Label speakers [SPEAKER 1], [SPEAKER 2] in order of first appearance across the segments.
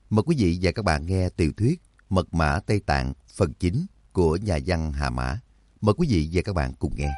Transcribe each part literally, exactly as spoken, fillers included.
[SPEAKER 1] Mời quý vị và các bạn nghe tiểu thuyết Mật mã Tây Tạng phần chín của nhà văn Hà Mã. Mời quý vị và các bạn cùng nghe.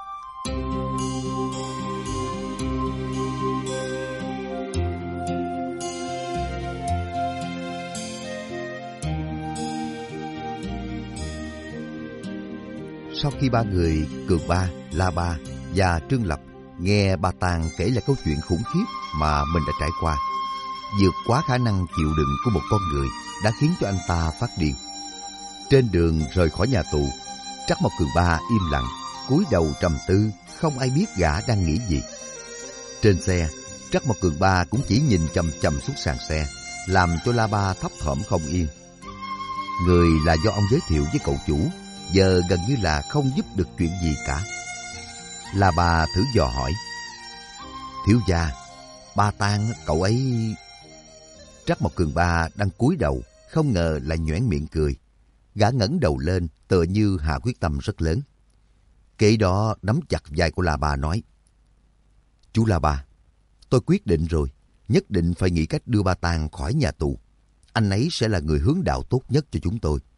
[SPEAKER 1] Sau khi ba người Cường Ba, La Ba và Trương Lập nghe Ba Tàng kể lại câu chuyện khủng khiếp mà mình đã trải qua, vượt quá khả năng chịu đựng của một con người, đã khiến cho anh ta phát điên. Trên đường rời khỏi nhà tù, Trắc Mộc Cường Ba im lặng, cúi đầu trầm tư, không ai biết gã đang nghĩ gì. Trên xe, Trắc Mộc Cường Ba cũng chỉ nhìn chằm chằm xuống sàn xe, làm cho La Ba thấp thỏm không yên. Người là do ông giới thiệu với cậu chủ, giờ gần như là không giúp được chuyện gì cả. La Ba thử dò hỏi: thiếu gia, Ba Tàng cậu ấy... Trắc Mộc Cường Ba đang cúi đầu, không ngờ lại nhoẻn miệng cười. Gã ngẩng đầu lên, tựa như hạ quyết tâm rất lớn. Kế đó nắm chặt vai của La Ba nói: chú La Ba, tôi quyết định rồi, nhất định phải nghĩ cách đưa Ba Tàng khỏi nhà tù. Anh ấy sẽ là người hướng đạo tốt nhất cho chúng tôi.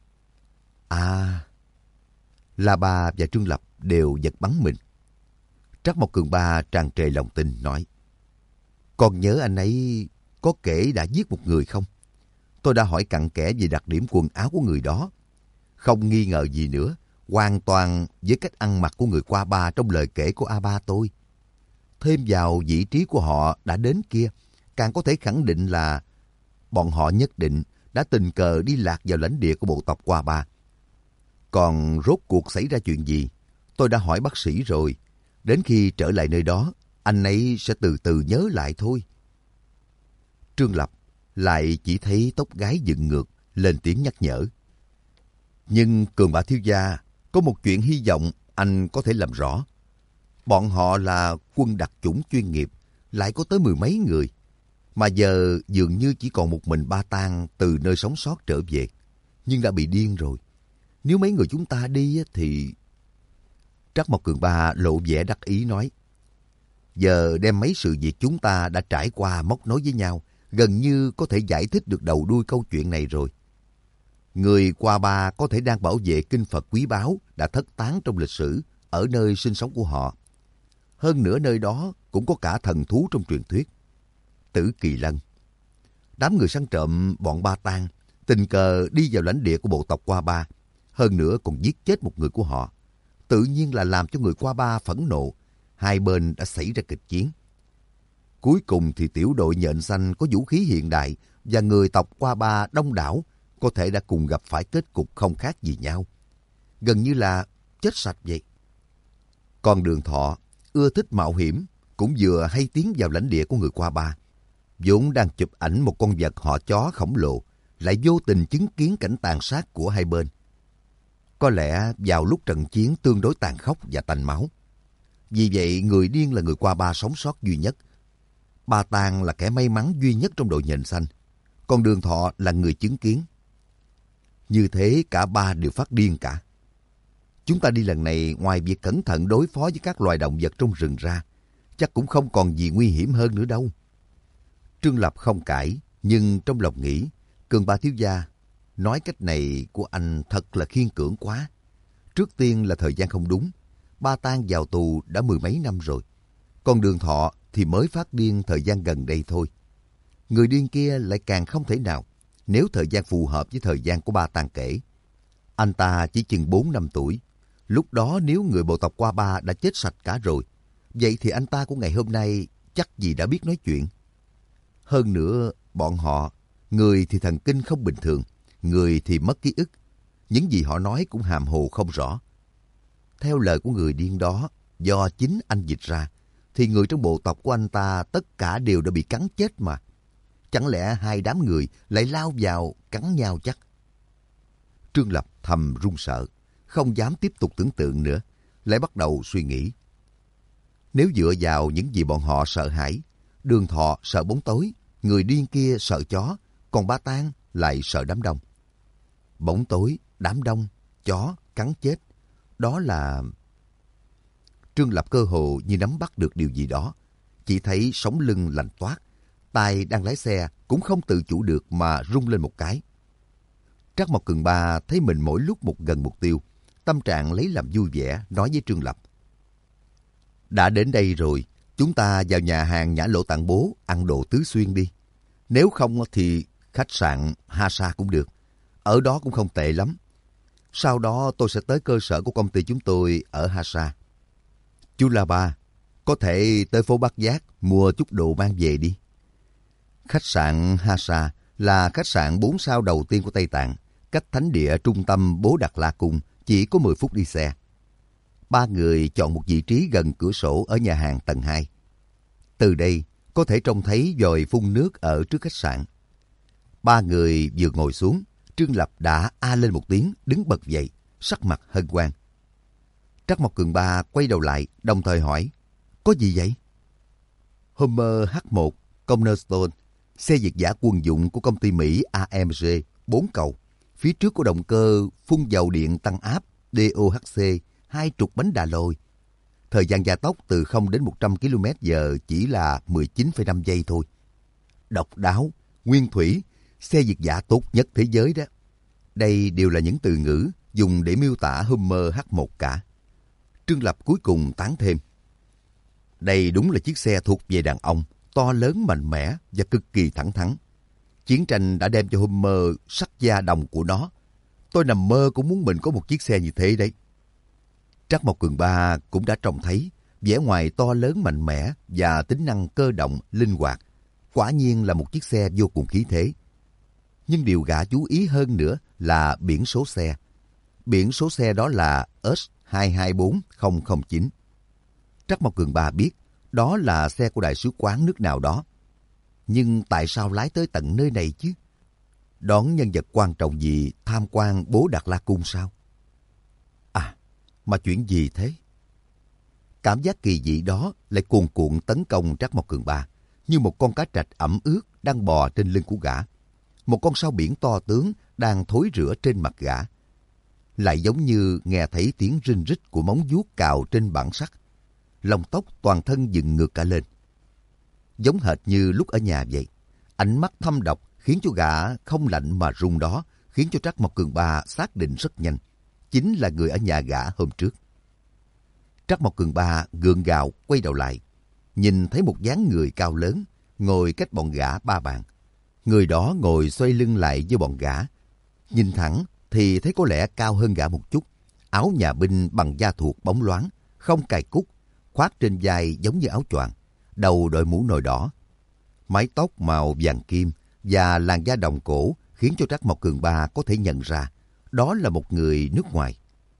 [SPEAKER 1] À... La Ba và Trương Lập đều giật bắn mình. Trắc Mộc Cường Ba tràn trề lòng tin nói: con nhớ anh ấy có kể đã giết một người không? Tôi đã hỏi cặn kẽ về đặc điểm quần áo của người đó. Không nghi ngờ gì nữa, hoàn toàn với cách ăn mặc của người qua ba trong lời kể của A Ba tôi. Thêm vào vị trí của họ đã đến kia, càng có thể khẳng định là bọn họ nhất định đã tình cờ đi lạc vào lãnh địa của bộ tộc qua ba. Còn rốt cuộc xảy ra chuyện gì, tôi đã hỏi bác sĩ rồi. Đến khi trở lại nơi đó, anh ấy sẽ từ từ nhớ lại thôi. Trương Lập lại chỉ thấy tóc gái dựng ngược, lên tiếng nhắc nhở: nhưng Cường Ba thiếu gia, có một chuyện hy vọng anh có thể làm rõ. Bọn họ là quân đặc chủng chuyên nghiệp, lại có tới mười mấy người, mà giờ dường như chỉ còn một mình Ba Tàng từ nơi sống sót trở về, nhưng đã bị điên rồi. Nếu mấy người chúng ta đi thì... Trắc Mộc Cường Ba lộ vẻ đắc ý nói: giờ đem mấy sự việc chúng ta đã trải qua móc nối với nhau, gần như có thể giải thích được đầu đuôi câu chuyện này rồi. Người qua ba có thể đang bảo vệ kinh Phật quý báu đã thất tán trong lịch sử ở nơi sinh sống của họ. Hơn nữa nơi đó cũng có cả thần thú trong truyền thuyết, Tử Kỳ Lân. Đám người săn trộm bọn Ba Tàng tình cờ đi vào lãnh địa của bộ tộc qua ba, hơn nữa còn giết chết một người của họ. Tự nhiên là làm cho người qua ba phẫn nộ, hai bên đã xảy ra kịch chiến. Cuối cùng thì tiểu đội nhện xanh có vũ khí hiện đại và người tộc qua ba đông đảo có thể đã cùng gặp phải kết cục không khác gì nhau. Gần như là chết sạch vậy. Còn Đường Thọ, ưa thích mạo hiểm, cũng vừa hay tiến vào lãnh địa của người qua ba. Vốn đang chụp ảnh một con vật họ chó khổng lồ, lại vô tình chứng kiến cảnh tàn sát của hai bên. Có lẽ vào lúc trận chiến tương đối tàn khốc và tanh máu. Vì vậy người điên là người qua ba sống sót duy nhất. Ba Tàng là kẻ may mắn duy nhất trong đội nhện xanh, còn Đường Thọ là người chứng kiến. Như thế cả ba đều phát điên cả. Chúng ta đi lần này ngoài việc cẩn thận đối phó với các loài động vật trong rừng ra, chắc cũng không còn gì nguy hiểm hơn nữa đâu. Trương Lập không cãi, nhưng trong lòng nghĩ, Cường Ba thiếu gia, nói cách này của anh thật là khiên cưỡng quá. Trước tiên là thời gian không đúng. Ba Tàng vào tù đã mười mấy năm rồi. Còn Đường Thọ thì mới phát điên thời gian gần đây thôi. Người điên kia lại càng không thể nào, nếu thời gian phù hợp với thời gian của Ba Tàng kể. Anh ta chỉ chừng bốn năm tuổi. Lúc đó nếu người bộ tộc qua ba đã chết sạch cả rồi, vậy thì anh ta của ngày hôm nay chắc gì đã biết nói chuyện. Hơn nữa, bọn họ, người thì thần kinh không bình thường, người thì mất ký ức. Những gì họ nói cũng hàm hồ không rõ. Theo lời của người điên đó, do chính anh dịch ra, thì người trong bộ tộc của anh ta tất cả đều đã bị cắn chết mà. Chẳng lẽ hai đám người lại lao vào cắn nhau chắc? Trương Lập thầm run sợ, không dám tiếp tục tưởng tượng nữa, lại bắt đầu suy nghĩ. Nếu dựa vào những gì bọn họ sợ hãi, Đường Thọ sợ bóng tối, người điên kia sợ chó, còn Ba Tàng lại sợ đám đông. Bóng tối, đám đông, chó, cắn chết, đó là... Trương Lập cơ hồ như nắm bắt được điều gì đó, chỉ thấy sống lưng lạnh toát, tay đang lái xe cũng không tự chủ được mà rung lên một cái. Trắc Mộc Cường Ba thấy mình mỗi lúc một gần mục tiêu, tâm trạng lấy làm vui vẻ, nói với Trương Lập. Đã đến đây rồi, chúng ta vào nhà hàng Nhã Lộ Tạng Bố ăn đồ tứ xuyên đi. Nếu không thì khách sạn Hasa cũng được, ở đó cũng không tệ lắm. Sau đó tôi sẽ tới cơ sở của công ty chúng tôi ở Hasa. Chú La Ba, có thể tới phố Bát Giác mua chút đồ mang về đi. Khách sạn Hasa là khách sạn bốn sao đầu tiên của Tây Tạng, cách thánh địa trung tâm Bố Đạt La Cung chỉ có mười phút đi xe. Ba người chọn một vị trí gần cửa sổ ở nhà hàng tầng hai. Từ đây có thể trông thấy vòi phun nước ở trước khách sạn. Ba người vừa ngồi xuống, Trương Lập đã a lên một tiếng, đứng bật dậy, sắc mặt hân hoan. Trắc Mộc Cường Ba quay đầu lại, đồng thời hỏi, có gì vậy? Hummer H một Cornerstone, xe việt giã quân dụng của công ty Mỹ a em giê, bốn cầu. Phía trước có động cơ phun dầu điện tăng áp đê o hát xê, hai trục bánh đà lôi. Thời gian gia tốc từ không đến một trăm ki lô mét giờ chỉ là mười chín phẩy năm giây thôi. Độc đáo, nguyên thủy, xe việt giã tốt nhất thế giới đó. Đây đều là những từ ngữ dùng để miêu tả Hummer H một cả. Trương Lập cuối cùng tán thêm. Đây đúng là chiếc xe thuộc về đàn ông, to lớn mạnh mẽ và cực kỳ thẳng thắn. Chiến tranh đã đem cho Hummer sắc da đồng của nó. Tôi nằm mơ cũng muốn mình có một chiếc xe như thế đấy. Trắc Mộc Cường Ba cũng đã trông thấy vẻ ngoài to lớn mạnh mẽ và tính năng cơ động, linh hoạt. Quả nhiên là một chiếc xe vô cùng khí thế. Nhưng điều gã chú ý hơn nữa là biển số xe. Biển số xe đó là S hai hai bốn không không chín. Trắc Mộc Cường Ba biết đó là xe của đại sứ quán nước nào đó. Nhưng tại sao lái tới tận nơi này chứ? Đón nhân vật quan trọng gì tham quan Bố Đạt La Cung sao? À, mà chuyện gì thế? Cảm giác kỳ dị đó lại cuồn cuộn tấn công Trắc Mộc Cường Ba, như một con cá trạch ẩm ướt đang bò trên lưng của gã. Một con sao biển to tướng đang thối rữa trên mặt gã. Lại giống như nghe thấy tiếng rinh rít của móng vuốt cào trên bản sắt. Lông tóc toàn thân dựng ngược cả lên. Giống hệt như lúc ở nhà vậy. Ánh mắt thâm độc khiến cho gã không lạnh mà run đó, khiến cho Trắc Mộc Cường Ba xác định rất nhanh. Chính là người ở nhà gã hôm trước. Trắc Mộc Cường Ba gượng gạo quay đầu lại. Nhìn thấy một dáng người cao lớn, ngồi cách bọn gã ba bàn. Người đó ngồi xoay lưng lại với bọn gã. Nhìn thẳng thì thấy có lẽ cao hơn gã một chút. Áo nhà binh bằng da thuộc bóng loáng, không cài cúc, khoác trên vai giống như áo choàng, đầu đội mũ nồi đỏ. Mái tóc màu vàng kim và làn da đồng cổ khiến cho Trắc Mộc Cường Ba có thể nhận ra đó là một người nước ngoài.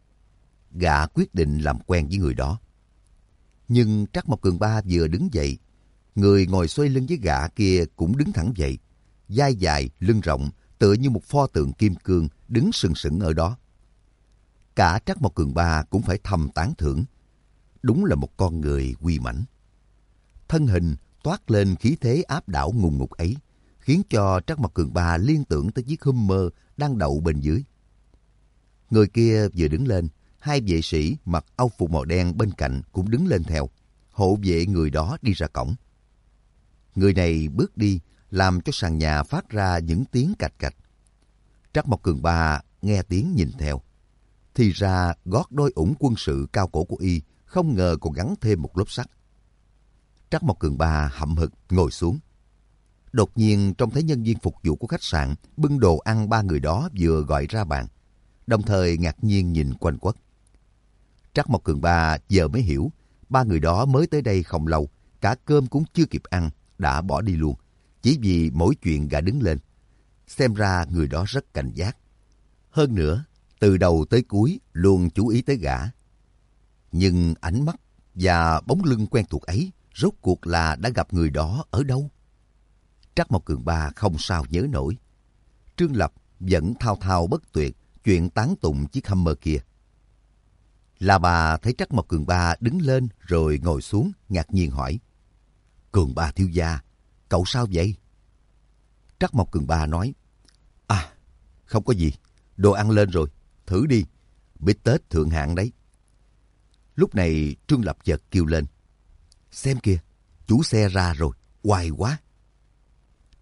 [SPEAKER 1] Gã quyết định làm quen với người đó. Nhưng Trắc Mộc Cường Ba vừa đứng dậy, người ngồi xoay lưng với gã kia cũng đứng thẳng dậy, vai dài, lưng rộng, tựa như một pho tượng kim cương đứng sừng sững ở đó. Cả Trắc Mộc Cường Ba cũng phải thầm tán thưởng. Đúng là một con người uy mãnh. Thân hình toát lên khí thế áp đảo ngùng ngục ấy, khiến cho Trắc Mộc Cường Ba liên tưởng tới chiếc Hummer đang đậu bên dưới. Người kia vừa đứng lên, hai vệ sĩ mặc âu phục màu đen bên cạnh cũng đứng lên theo, hộ vệ người đó đi ra cổng. Người này bước đi, làm cho sàn nhà phát ra những tiếng cạch cạch. Trắc Mộc Cường Ba nghe tiếng nhìn theo. Thì ra gót đôi ủng quân sự cao cổ của y không ngờ còn gắn thêm một lốp sắt. Trắc Mộc Cường Ba hậm hực ngồi xuống. Đột nhiên trông thấy nhân viên phục vụ của khách sạn bưng đồ ăn ba người đó vừa gọi ra bàn, đồng thời ngạc nhiên nhìn quanh quất. Trắc Mộc Cường Ba giờ mới hiểu, ba người đó mới tới đây không lâu, cả cơm cũng chưa kịp ăn, đã bỏ đi luôn, chỉ vì mỗi chuyện gã đứng lên. Xem ra người đó rất cảnh giác. Hơn nữa, từ đầu tới cuối luôn chú ý tới gã. Nhưng ánh mắt và bóng lưng quen thuộc ấy rốt cuộc là đã gặp người đó ở đâu? Trắc Mộc Cường Ba không sao nhớ nổi. Trương Lập vẫn thao thao bất tuyệt chuyện tán tụng chiếc Hummer kia. La Bà thấy Trắc Mộc Cường Ba đứng lên rồi ngồi xuống, ngạc nhiên hỏi: Cường Ba thiếu gia, cậu sao vậy? Trắc Mộc Cường Ba nói: À, không có gì, đồ ăn lên rồi, thử đi, bít tết thượng hạng đấy. Lúc này Trương Lập chợt kêu lên: Xem kìa, chủ xe ra rồi, oai quá.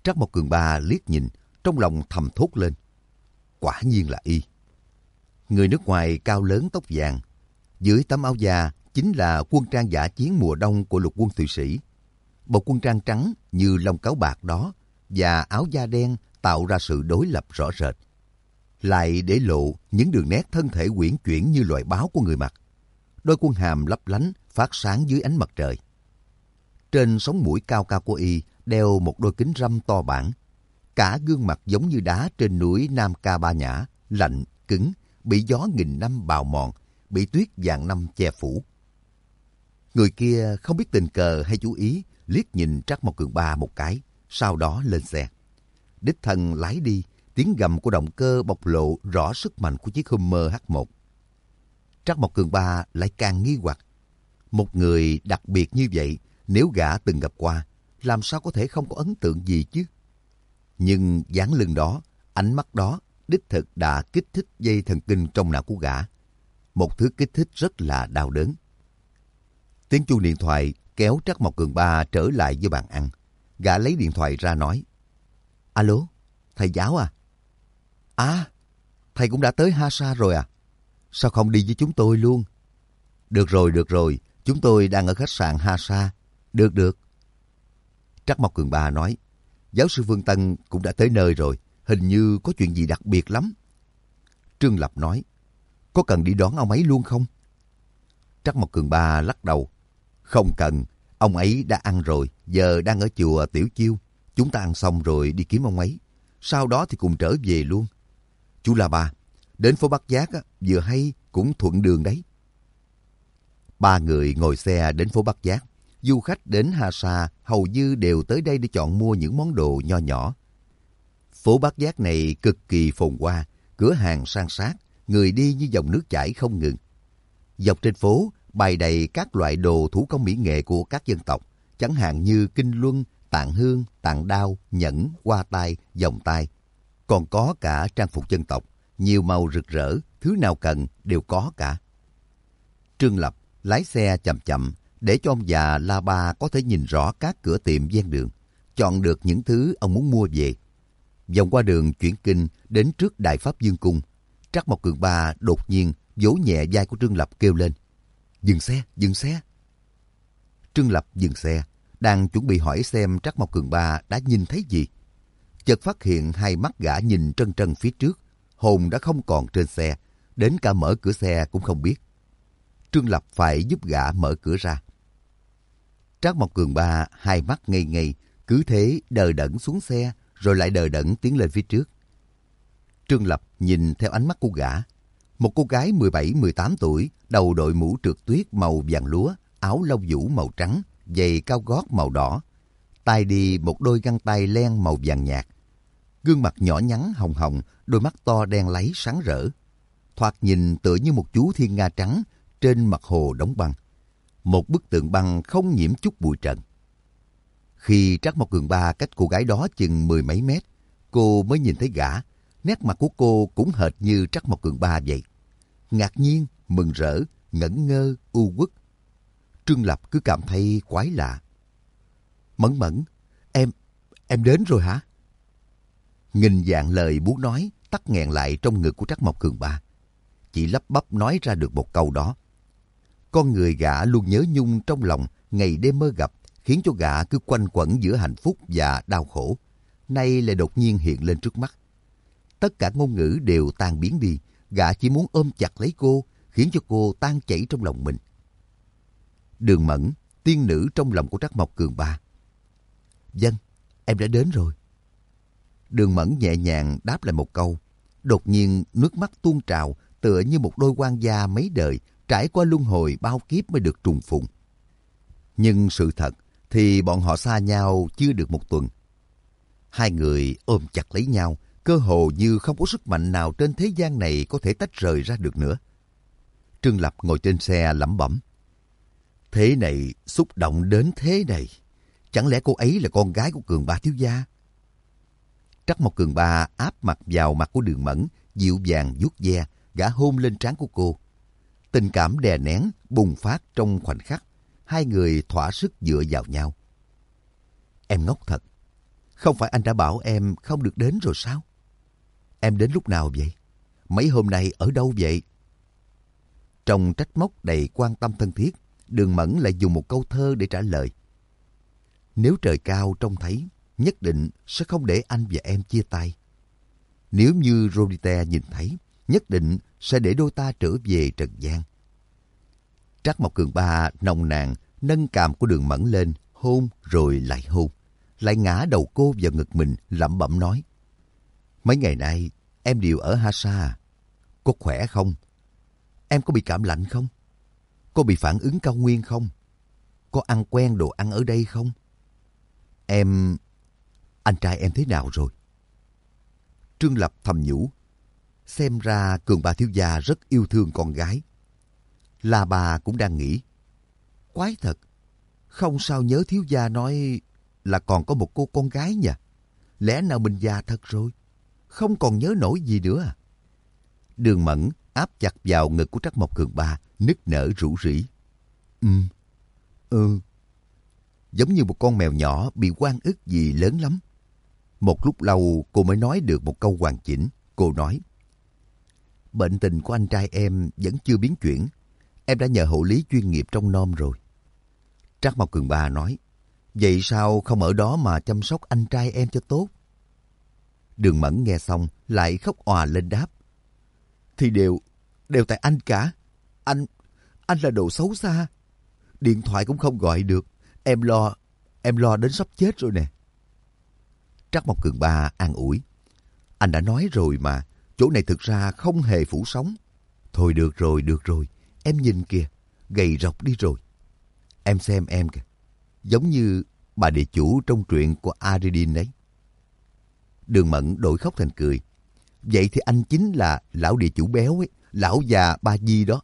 [SPEAKER 1] Trắc Mộc Cường Ba liếc nhìn, trong lòng thầm thốt lên. Quả nhiên là y. Người nước ngoài cao lớn tóc vàng, dưới tấm áo da chính là quân trang dã chiến mùa đông của lục quân Thụy Sĩ. Bộ quân trang trắng như lông cáo bạc đó và áo da đen tạo ra sự đối lập rõ rệt, lại để lộ những đường nét thân thể uyển chuyển như loài báo của người mặc. Đôi quân hàm lấp lánh phát sáng dưới ánh mặt trời. Trên sống mũi cao cao của y đeo một đôi kính râm to bản. Cả gương mặt giống như đá trên núi Nam Ca Ba Nhã, lạnh, cứng, bị gió nghìn năm bào mòn, bị tuyết vạn năm che phủ. Người kia không biết tình cờ hay chú ý, liếc nhìn Trắc Mộc Cường Ba một cái, sau đó lên xe. Đích thân lái đi, tiếng gầm của động cơ bộc lộ rõ sức mạnh của chiếc Hummer H một. Trắc Mộc Cường Ba lại càng nghi hoặc. Một người đặc biệt như vậy, nếu gã từng gặp qua, làm sao có thể không có ấn tượng gì chứ? Nhưng dáng lưng đó, ánh mắt đó, đích thực đã kích thích dây thần kinh trong não của gã. Một thứ kích thích rất là đau đớn. Tiếng chuông điện thoại kéo Trắc Mộc Cường Ba trở lại với bàn ăn. Gã lấy điện thoại ra nói. Alo, thầy giáo à? À, thầy cũng đã tới Hasa rồi à? Sao không đi với chúng tôi luôn? Được rồi, được rồi, chúng tôi đang ở khách sạn Hasa. Được, được. Trắc Mộc Cường Ba nói. Giáo sư Vương Tân cũng đã tới nơi rồi, hình như có chuyện gì đặc biệt lắm. Trương Lập nói. Có cần đi đón ông ấy luôn không? Trắc Mộc Cường Ba lắc đầu. Không cần, ông ấy đã ăn rồi, giờ đang ở chùa Tiểu Chiêu. Chúng ta ăn xong rồi đi kiếm ông ấy. Sau đó thì cùng trở về luôn. Chú La Ba, đến phố Bắc Giác á, vừa hay cũng thuận đường đấy. Ba người ngồi xe đến phố Bắc Giác. Du khách đến Hasa hầu như đều tới đây để chọn mua những món đồ nho nhỏ. Phố Bắc Giác này cực kỳ phồn hoa, cửa hàng san sát, người đi như dòng nước chảy không ngừng. Dọc trên phố bày đầy các loại đồ thủ công mỹ nghệ của các dân tộc, chẳng hạn như kinh luân, tạng hương, tạng đao, nhẫn, hoa tai, vòng tai. Còn có cả trang phục dân tộc, nhiều màu rực rỡ, thứ nào cần đều có cả. Trương Lập lái xe chậm chậm để cho ông già La Ba có thể nhìn rõ các cửa tiệm ven đường, chọn được những thứ ông muốn mua về. Vòng qua đường chuyển kinh đến trước Đại Pháp Dương Cung, Trắc Mộc Cường Ba đột nhiên vỗ nhẹ vai của Trương Lập kêu lên. Dừng xe, dừng xe. Trương Lập dừng xe, đang chuẩn bị hỏi xem Trắc Mộc Cường Ba đã nhìn thấy gì. Chợt phát hiện hai mắt gã nhìn trân trân phía trước, hồn đã không còn trên xe, đến cả mở cửa xe cũng không biết. Trương Lập phải giúp gã mở cửa ra. Trắc Mộc Cường Ba hai mắt ngây ngây, cứ thế đờ đẫn xuống xe, rồi lại đờ đẫn tiến lên phía trước. Trương Lập nhìn theo ánh mắt của gã. Một cô gái mười bảy mười tám tuổi, đầu đội mũ trượt tuyết màu vàng lúa, áo lông vũ màu trắng, giày cao gót màu đỏ. Tai đi một đôi găng tay len màu vàng nhạt. Gương mặt nhỏ nhắn hồng hồng, đôi mắt to đen láy sáng rỡ. Thoạt nhìn tựa như một chú thiên nga trắng trên mặt hồ đóng băng. Một bức tượng băng không nhiễm chút bụi trần. Khi Trắc Mộc Cường Ba cách cô gái đó chừng mười mấy mét, cô mới nhìn thấy gã. Nét mặt của cô cũng hệt như Trắc Mộc Cường Ba vậy. Ngạc nhiên, mừng rỡ, ngẩn ngơ, u uất. Trương Lập cứ cảm thấy quái lạ. Mẫn Mẫn, em, em đến rồi hả? Nghìn vạn lời muốn nói, tắc nghẹn lại trong ngực của Trắc Mộc Cường Ba. Chỉ lắp bắp nói ra được một câu đó. Con người gã luôn nhớ nhung trong lòng, ngày đêm mơ gặp, khiến cho gã cứ quanh quẩn giữa hạnh phúc và đau khổ. Nay lại đột nhiên hiện lên trước mắt. Tất cả ngôn ngữ đều tan biến đi, gã chỉ muốn ôm chặt lấy cô, khiến cho cô tan chảy trong lòng mình. Đường Mẫn, tiên nữ trong lòng của Trắc Mộc Cường Ba. Vâng, em đã đến rồi. Đường Mẫn nhẹ nhàng đáp lại một câu. Đột nhiên nước mắt tuôn trào, tựa như một đôi quan gia mấy đời trải qua luân hồi bao kiếp mới được trùng phùng. Nhưng sự thật thì bọn họ xa nhau chưa được một tuần. Hai người ôm chặt lấy nhau, cơ hồ như không có sức mạnh nào trên thế gian này có thể tách rời ra được nữa. Trương Lập ngồi trên xe lẩm bẩm. Thế này, xúc động đến thế này. Chẳng lẽ cô ấy là con gái của Cường Ba thiếu gia? Trắc Mộc Cường Ba áp mặt vào mặt của Đường Mẫn, dịu dàng vuốt ve, gã hôn lên trán của cô. Tình cảm đè nén, bùng phát trong khoảnh khắc. Hai người thỏa sức dựa vào nhau. Em ngốc thật. Không phải anh đã bảo em không được đến rồi sao? Em đến lúc nào vậy? Mấy hôm nay ở đâu vậy? Trong trách móc đầy quan tâm thân thiết, Đường Mẫn lại dùng một câu thơ để trả lời. Nếu trời cao trông thấy, nhất định sẽ không để anh và em chia tay. Nếu như Rosita nhìn thấy, nhất định sẽ để đôi ta trở về trần gian. Trác Mộc Cường Ba nồng nàn nâng cằm của Đường Mẫn lên, hôn rồi lại hôn, lại ngã đầu cô vào ngực mình, lẩm bẩm nói: Mấy ngày nay em đều ở Hasa à? Có khỏe không? Em có bị cảm lạnh không? Có bị phản ứng cao nguyên không? Có ăn quen đồ ăn ở đây không? Em... Anh trai em thế nào rồi? Trương Lập thầm nhủ. Xem ra Cường Ba thiếu gia rất yêu thương con gái. La Bà cũng đang nghĩ. Quái thật, không sao nhớ thiếu gia nói là còn có một cô con gái nhỉ? Lẽ nào mình già thật rồi? Không còn nhớ nổi gì nữa à? Đường Mẫn áp chặt vào ngực của Trác Mộc Cường Ba, nức nở rủ rỉ. Ừ, ừ. Giống như một con mèo nhỏ bị oan ức gì lớn lắm. Một lúc lâu cô mới nói được một câu hoàn chỉnh. Cô nói: Bệnh tình của anh trai em vẫn chưa biến chuyển. Em đã nhờ hộ lý chuyên nghiệp trong nom rồi. Trác Mộc Cường Ba nói: Vậy sao không ở đó mà chăm sóc anh trai em cho tốt? Đường Mẫn nghe xong lại khóc òa lên đáp: Thì đều, đều tại anh cả. Anh, anh là đồ xấu xa. Điện thoại cũng không gọi được. Em lo, em lo đến sắp chết rồi nè. Trác Mộc Cường Ba an ủi: Anh đã nói rồi mà, chỗ này thực ra không hề phủ sóng. Thôi được rồi, được rồi. Em nhìn kìa, gầy rộc đi rồi. Em xem em kìa, giống như bà địa chủ trong truyện của Aridin đấy. Đường Mẫn đổi khóc thành cười. Vậy thì anh chính là lão địa chủ béo ấy, lão già Ba Di đó.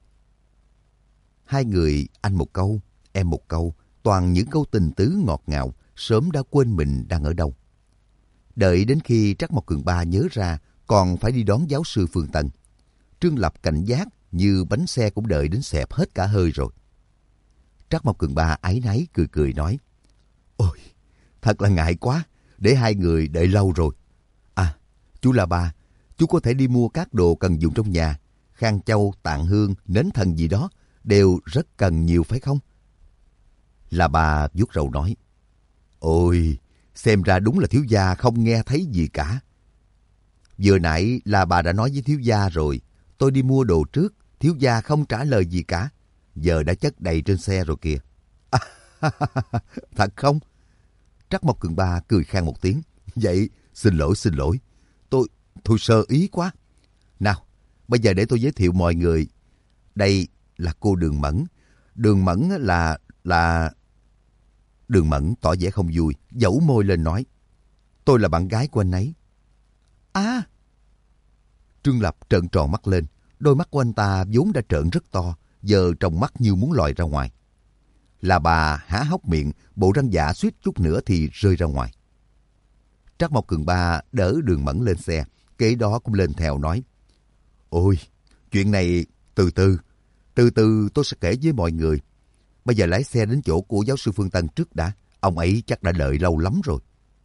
[SPEAKER 1] Hai người anh một câu, em một câu, toàn những câu tình tứ ngọt ngào, sớm đã quên mình đang ở đâu. Đợi đến khi Trác Mộc Cường Ba nhớ ra còn phải đi đón giáo sư Phương Tân, Trương Lập cảnh giác như bánh xe cũng đợi đến xẹp hết cả hơi rồi. Trác Mộc Cường Ba áy náy cười cười nói: Ôi, thật là ngại quá, để hai người đợi lâu rồi. À, chú La Ba, chú có thể đi mua các đồ cần dùng trong nhà, khăn châu, tạng hương, nến thần gì đó, đều rất cần nhiều phải không? La Ba vuốt râu nói: Ôi, xem ra đúng là thiếu gia không nghe thấy gì cả. Vừa nãy La Ba đã nói với thiếu gia rồi, tôi đi mua đồ trước, thiếu gia không trả lời gì cả. Giờ đã chất đầy trên xe rồi kìa. À, thật không? Trác Mộc Cường Ba cười khan một tiếng. Vậy, xin lỗi, xin lỗi. Tôi, tôi sơ ý quá. Nào, bây giờ để tôi giới thiệu mọi người. Đây là cô Đường Mẫn. Đường Mẫn là, là... Đường Mẫn tỏ vẻ không vui, dẫu môi lên nói: Tôi là bạn gái của anh ấy. À! Trương Lập trợn tròn mắt lên. Đôi mắt của anh ta vốn đã trợn rất to, giờ trong mắt như muốn lòi ra ngoài. Là bà há hốc miệng, bộ răng dạ suýt chút nữa thì rơi ra ngoài. Trác Mộc Cường Ba đỡ Đường Mẫn lên xe, kế đó cũng lên theo nói: Ôi, chuyện này từ từ, từ từ tôi sẽ kể với mọi người. Bây giờ lái xe đến chỗ của giáo sư Phương Tân trước đã, ông ấy chắc đã đợi lâu lắm rồi.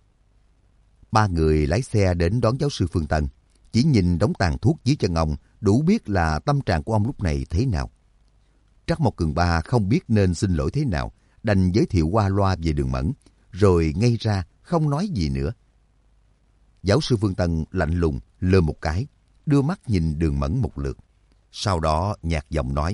[SPEAKER 1] Ba người lái xe đến đón giáo sư Phương Tân. Chỉ nhìn đống tàn thuốc dưới chân ông, đủ biết là tâm trạng của ông lúc này thế nào. Trác Mộc Cường Ba không biết nên xin lỗi thế nào, đành giới thiệu qua loa về Đường Mẫn, rồi ngây ra không nói gì nữa. Giáo sư Phương Tân lạnh lùng lơ một cái, đưa mắt nhìn Đường Mẫn một lượt. Sau đó nhạt giọng nói: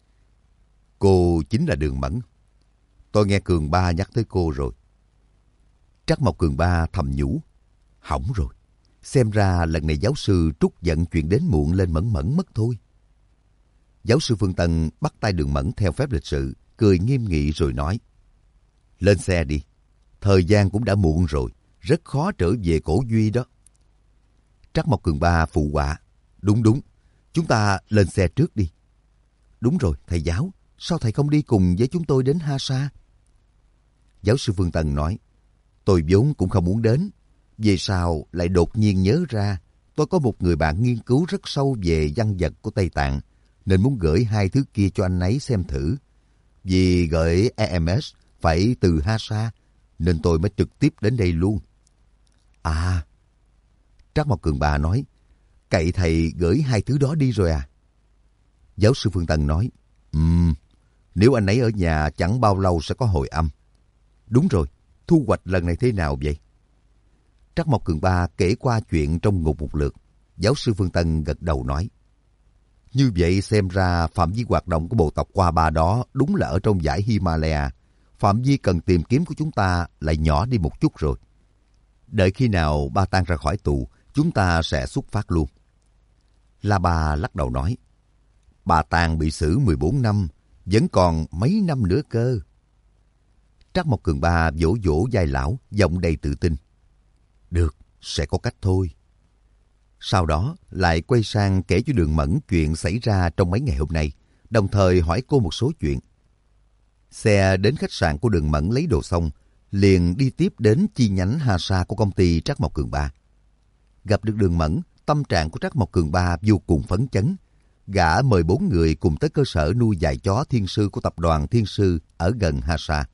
[SPEAKER 1] Cô chính là Đường Mẫn. Tôi nghe Cường Ba nhắc tới cô rồi. Trác Mộc Cường Ba thầm nhủ: Hỏng rồi. Xem ra lần này giáo sư trút giận chuyện đến muộn lên Mẫn Mẫn mất thôi. Giáo sư Phương Tân bắt tay Đường Mẫn theo phép lịch sự, cười nghiêm nghị rồi nói: Lên xe đi. Thời gian cũng đã muộn rồi, rất khó trở về Cổ Duy đó. Trác Mộc Cường Ba phụ họa: Đúng đúng, chúng ta lên xe trước đi. Đúng rồi, thầy giáo, sao thầy không đi cùng với chúng tôi đến Hasa? Giáo sư Phương Tân nói: Tôi vốn cũng không muốn đến. Về sau lại đột nhiên nhớ ra tôi có một người bạn nghiên cứu rất sâu về văn vật của Tây Tạng, nên muốn gửi hai thứ kia cho anh ấy xem thử. Vì gửi e em ét phải từ Hasa, nên tôi mới trực tiếp đến đây luôn. À, Trác Mộc Cường Ba nói, cậy thầy gửi hai thứ đó đi rồi à? Giáo sư Phương Tân nói, Ừm, nếu anh ấy ở nhà chẳng bao lâu sẽ có hồi âm. Đúng rồi, thu hoạch lần này thế nào vậy? Trác Mộc Cường Ba kể qua chuyện trong ngục một lượt. Giáo sư Phương Tân gật đầu nói, như vậy xem ra phạm vi hoạt động của bộ tộc Qua Ba đó đúng là ở trong dãy Himalaya. Phạm vi cần tìm kiếm của chúng ta lại nhỏ đi một chút rồi. Đợi khi nào Ba Tang ra khỏi tù, chúng ta sẽ xuất phát luôn. La Ba lắc đầu nói, Ba Tang bị xử mười bốn năm, vẫn còn mấy năm nữa cơ. Trác Mộc Cường Ba vỗ vỗ vai lão, giọng đầy tự tin. Được, sẽ có cách thôi. Sau đó lại quay sang kể cho Đường Mẫn chuyện xảy ra trong mấy ngày hôm nay, đồng thời hỏi cô một số chuyện. Xe đến khách sạn của Đường Mẫn lấy đồ xong, liền đi tiếp đến chi nhánh Hà Sa của công ty Trác Mộc Cường Ba. Gặp được Đường Mẫn, tâm trạng của Trác Mộc Cường Ba vô cùng phấn chấn. Gã mời bốn người cùng tới cơ sở nuôi dạy chó Thiên Sư của tập đoàn Thiên Sư ở gần Hà Sa.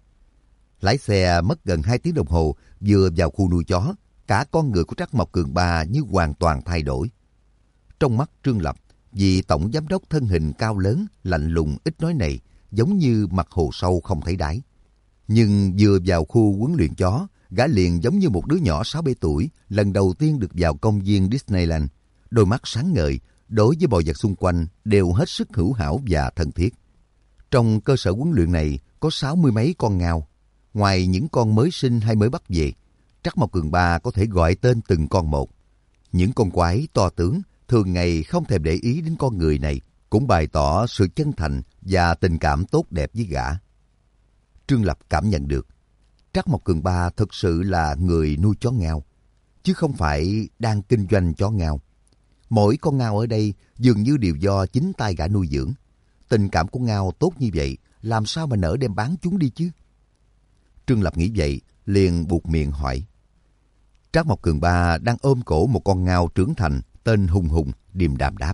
[SPEAKER 1] Lái xe mất gần hai tiếng đồng hồ, vừa vào khu nuôi chó, cả con người của Trác Mộc Cường Ba như hoàn toàn thay đổi. Trong mắt Trương Lập, vị tổng giám đốc thân hình cao lớn, lạnh lùng ít nói này, giống như mặt hồ sâu không thấy đáy. Nhưng vừa vào khu huấn luyện chó, gã liền giống như một đứa nhỏ sáu bảy tuổi, lần đầu tiên được vào công viên Disneyland. Đôi mắt sáng ngời, đối với mọi vật xung quanh đều hết sức hữu hảo và thân thiết. Trong cơ sở huấn luyện này có sáu mươi mấy con ngao. Ngoài những con mới sinh hay mới bắt về, Trác Mộc Cường Ba có thể gọi tên từng con một. Những con quái to tướng thường ngày không thèm để ý đến con người này, cũng bày tỏ sự chân thành và tình cảm tốt đẹp với gã. Trương Lập cảm nhận được, Trác Mộc Cường Ba thực sự là người nuôi chó ngao, chứ không phải đang kinh doanh chó ngao. Mỗi con ngao ở đây dường như đều do chính tay gã nuôi dưỡng. Tình cảm của ngao tốt như vậy, làm sao mà nỡ đem bán chúng đi chứ? Trương Lập nghĩ vậy, liền buột miệng hỏi. Trác Mộc Cường Ba đang ôm cổ một con ngao trưởng thành, tên Hùng Hùng, điềm đạm đáp.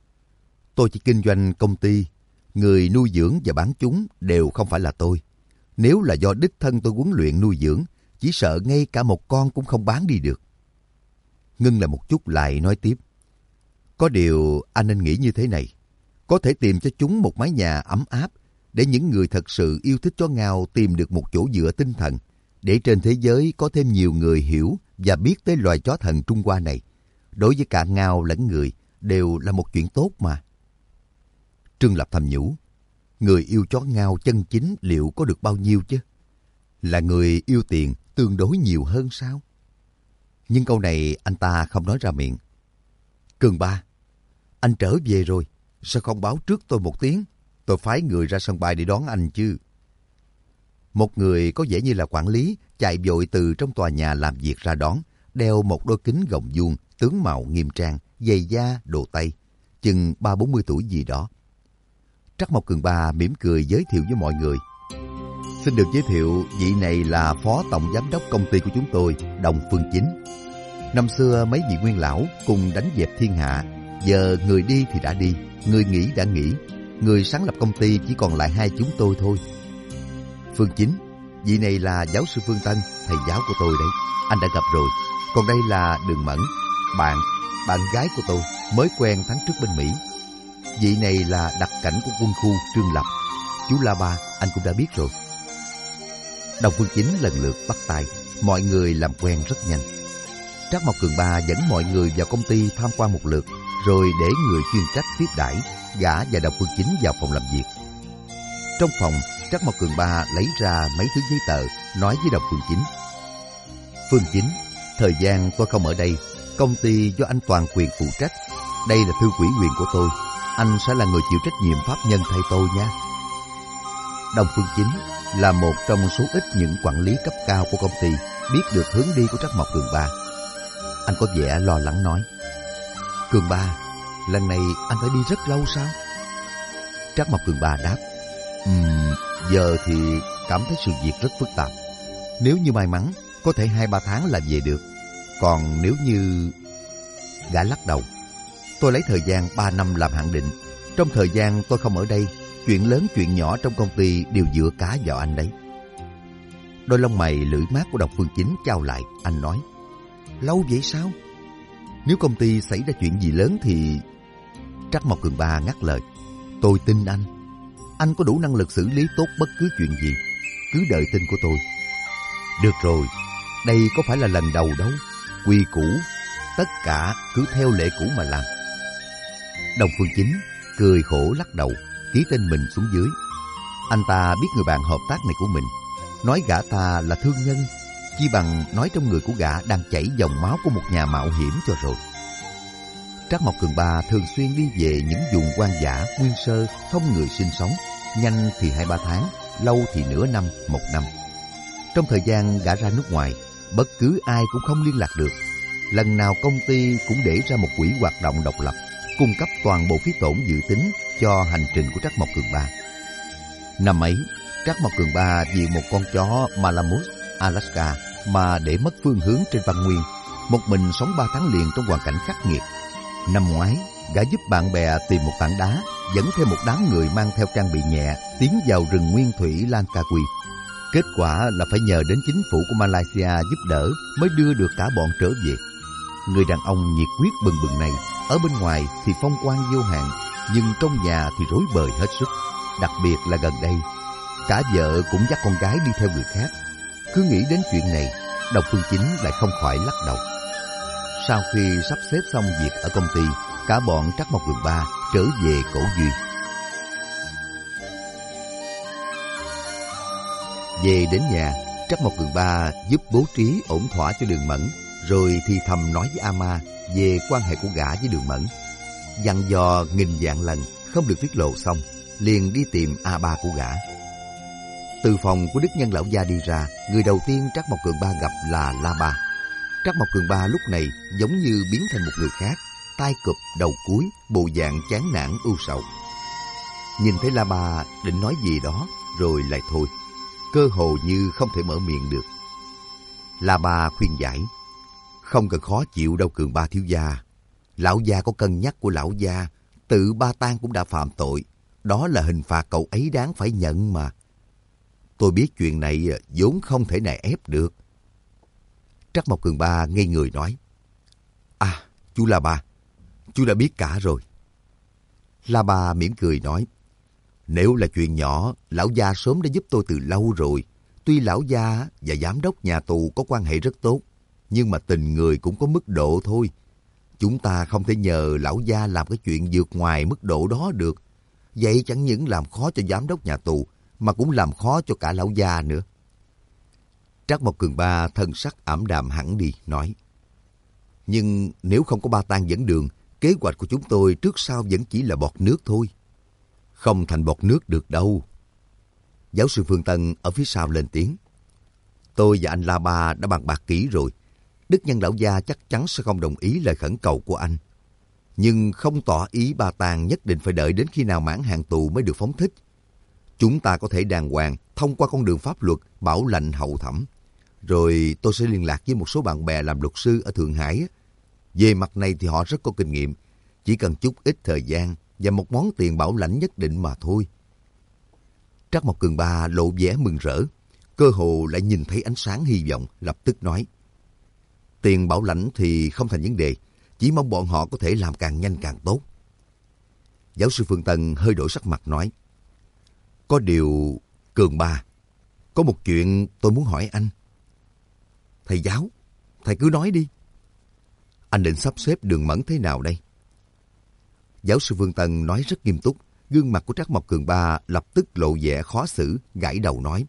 [SPEAKER 1] Tôi chỉ kinh doanh công ty, người nuôi dưỡng và bán chúng đều không phải là tôi. Nếu là do đích thân tôi huấn luyện nuôi dưỡng, chỉ sợ ngay cả một con cũng không bán đi được. Ngưng lại một chút lại nói tiếp. Có điều anh nên nghĩ như thế này. Có thể tìm cho chúng một mái nhà ấm áp, để những người thật sự yêu thích chó ngao tìm được một chỗ dựa tinh thần, để trên thế giới có thêm nhiều người hiểu và biết tới loài chó thần Trung Hoa này. Đối với cả ngao lẫn người đều là một chuyện tốt mà. Trương Lập thầm nhủ, người yêu chó ngao chân chính liệu có được bao nhiêu chứ? Là người yêu tiền tương đối nhiều hơn sao? Nhưng câu này anh ta không nói ra miệng. Cường Ba, anh trở về rồi, sao không báo trước tôi một tiếng? Tôi phái người ra sân bay để đón anh chứ. Một người có vẻ như là quản lý chạy vội từ trong tòa nhà làm việc ra đón, đeo một đôi kính gọng vuông, tướng mạo nghiêm trang, giày da, đồ tây, chừng ba bốn mươi tuổi gì đó. Trác Mộc Cường Ba mỉm cười giới thiệu với mọi người. Xin được giới thiệu, vị này là phó tổng giám đốc công ty của chúng tôi, Đồng Phương Chính. Năm xưa mấy vị nguyên lão cùng đánh dẹp thiên hạ, giờ người đi thì đã đi, người nghỉ đã nghỉ, người sáng lập công ty chỉ còn lại hai chúng tôi thôi. Phương Chính, vị này là giáo sư Phương Tân, thầy giáo của tôi đấy, anh đã gặp rồi. Còn đây là Đường Mẫn, bạn, bạn gái của tôi, mới quen tháng trước bên Mỹ. Vị này là đặc cảnh của quân khu Trương Lập. Chú La Ba, anh cũng đã biết rồi. Đồng Phương Chính lần lượt bắt tay, mọi người làm quen rất nhanh. Trác Mộc Cường Ba dẫn mọi người vào công ty tham quan một lượt, rồi để người chuyên trách tiếp đãi gã và Đồng Phương Chính vào phòng làm việc. Trong phòng, Trác Mộc Cường Ba lấy ra mấy thứ giấy tờ, nói với Đồng Phương Chính. Phương Chính, thời gian tôi không ở đây, công ty do anh toàn quyền phụ trách. Đây là thư ủy quyền của tôi, anh sẽ là người chịu trách nhiệm pháp nhân thay tôi nha. Đồng Phương Chính là một trong số ít những quản lý cấp cao của công ty biết được hướng đi của Trác Mộc Cường Ba. Anh có vẻ lo lắng nói. Cường Ba, lần này anh phải đi rất lâu sao? Trác Mộc Cường Ba đáp. Ừm, giờ thì cảm thấy sự việc rất phức tạp. Nếu như may mắn, có thể hai ba tháng là về được. Còn nếu như... Gã lắc đầu. Tôi lấy thời gian ba năm làm hạn định. Trong thời gian tôi không ở đây, chuyện lớn chuyện nhỏ trong công ty đều dựa cả vào anh đấy. Đôi lông mày lưỡi mát của Đồng Phương Chính chau lại, anh nói. Lâu vậy sao? Nếu công ty xảy ra chuyện gì lớn thì... Trắc Mộc Cường Ba ngắt lời. Tôi tin anh. Anh có đủ năng lực xử lý tốt bất cứ chuyện gì. Cứ đợi tin của tôi. Được rồi, đây có phải là lần đầu đâu. Quy củ, tất cả cứ theo lệ cũ mà làm. Đồng Phương Chính cười khổ lắc đầu, ký tên mình xuống dưới. Anh ta biết người bạn hợp tác này của mình. Nói gã ta là thương nhân, chi bằng nói trong người của gã đang chảy dòng máu của một nhà mạo hiểm cho rồi. Trắc Mộc Cường Ba thường xuyên đi về những vùng hoang dã, nguyên sơ, không người sinh sống. Nhanh thì hai ba tháng, lâu thì nửa năm, một năm. Trong thời gian gã ra nước ngoài, bất cứ ai cũng không liên lạc được. Lần nào công ty cũng để ra một quỹ hoạt động độc lập, cung cấp toàn bộ phí tổn dự tính cho hành trình của Trắc Mộc Cường Ba. Năm ấy, Trắc Mộc Cường Ba vì một con chó Malamute, Alaska mà để mất phương hướng trên văn nguyên, một mình sống ba tháng liền trong hoàn cảnh khắc nghiệt. Năm ngoái, gã giúp bạn bè tìm một tảng đá, dẫn thêm một đám người mang theo trang bị nhẹ tiến vào rừng nguyên thủy Langkawi. Kết quả là phải nhờ đến chính phủ của Malaysia giúp đỡ mới đưa được cả bọn trở về. Người đàn ông nhiệt huyết bừng bừng này, ở bên ngoài thì phong quang vô hạn, nhưng trong nhà thì rối bời hết sức. Đặc biệt là gần đây, cả vợ cũng dắt con gái đi theo người khác. Cứ nghĩ đến chuyện này, Đồng Phương Chính lại không khỏi lắc đầu. Sau khi sắp xếp xong việc ở công ty, cả bọn Trắc Mộc Cường Ba trở về Cổ Duy. Về đến nhà, Trắc Mộc Cường Ba giúp bố trí ổn thỏa cho Đường Mẫn, rồi thì thầm nói với A-ma về quan hệ của gã với Đường Mẫn. Dặn dò nghìn vạn lần không được tiết lộ xong, liền đi tìm A ba của gã. Từ phòng của Đức Nhân lão gia đi ra, người đầu tiên Trắc Mộc Cường Ba gặp là La Ba. Trắc Mộc Cường Ba lúc này giống như biến thành một người khác, tai cụp đầu cúi, bộ dạng chán nản ưu sầu. Nhìn thấy La Ba định nói gì đó, rồi lại thôi, cơ hồ như không thể mở miệng được. La Ba khuyên giải. Không cần khó chịu đâu Cường Ba thiếu gia. Lão gia có cân nhắc của lão gia, tự Ba Tang cũng đã phạm tội. Đó là hình phạt cậu ấy đáng phải nhận mà. Tôi biết chuyện này vốn không thể nài ép được. Trắc Mộc Cường Ba ngây người nói. À, chú La Ba, chú đã biết cả rồi. La Ba mỉm cười nói. Nếu là chuyện nhỏ, lão gia sớm đã giúp tôi từ lâu rồi. Tuy lão gia và giám đốc nhà tù có quan hệ rất tốt, nhưng mà tình người cũng có mức độ thôi. Chúng ta không thể nhờ lão gia làm cái chuyện vượt ngoài mức độ đó được. Vậy chẳng những làm khó cho giám đốc nhà tù, mà cũng làm khó cho cả lão gia nữa. Trắc Mộc Cường Ba thân sắc ảm đạm hẳn đi, nói. Nhưng nếu không có Ba Tang dẫn đường, kế hoạch của chúng tôi trước sau vẫn chỉ là bọt nước thôi. Không thành bọt nước được đâu. Giáo sư Phương Tân ở phía sau lên tiếng. Tôi và anh La Ba đã bàn bạc kỹ rồi. Đức Nhân lão gia chắc chắn sẽ không đồng ý lời khẩn cầu của anh. Nhưng không tỏ ý Ba Tang nhất định phải đợi đến khi nào mãn hạn tù mới được phóng thích. Chúng ta có thể đàng hoàng thông qua con đường pháp luật bảo lãnh hậu thẩm. Rồi tôi sẽ liên lạc với một số bạn bè làm luật sư ở Thượng Hải. Về mặt này thì họ rất có kinh nghiệm. Chỉ cần chút ít thời gian và một món tiền bảo lãnh nhất định mà thôi. Trắc Mộc Cường Ba lộ vẻ mừng rỡ. Cơ hồ lại nhìn thấy ánh sáng hy vọng, lập tức nói. Tiền bảo lãnh thì không thành vấn đề. Chỉ mong bọn họ có thể làm càng nhanh càng tốt. Giáo sư Phương Tân hơi đổi sắc mặt nói. Có điều, Cường Ba, có một chuyện tôi muốn hỏi anh. Thầy giáo, thầy cứ nói đi. Anh định sắp xếp Đường Mẫn thế nào đây? Giáo sư Phương Tân nói rất nghiêm túc. Gương mặt của Trắc Mộc Cường Ba lập tức lộ vẻ khó xử, gãi đầu nói.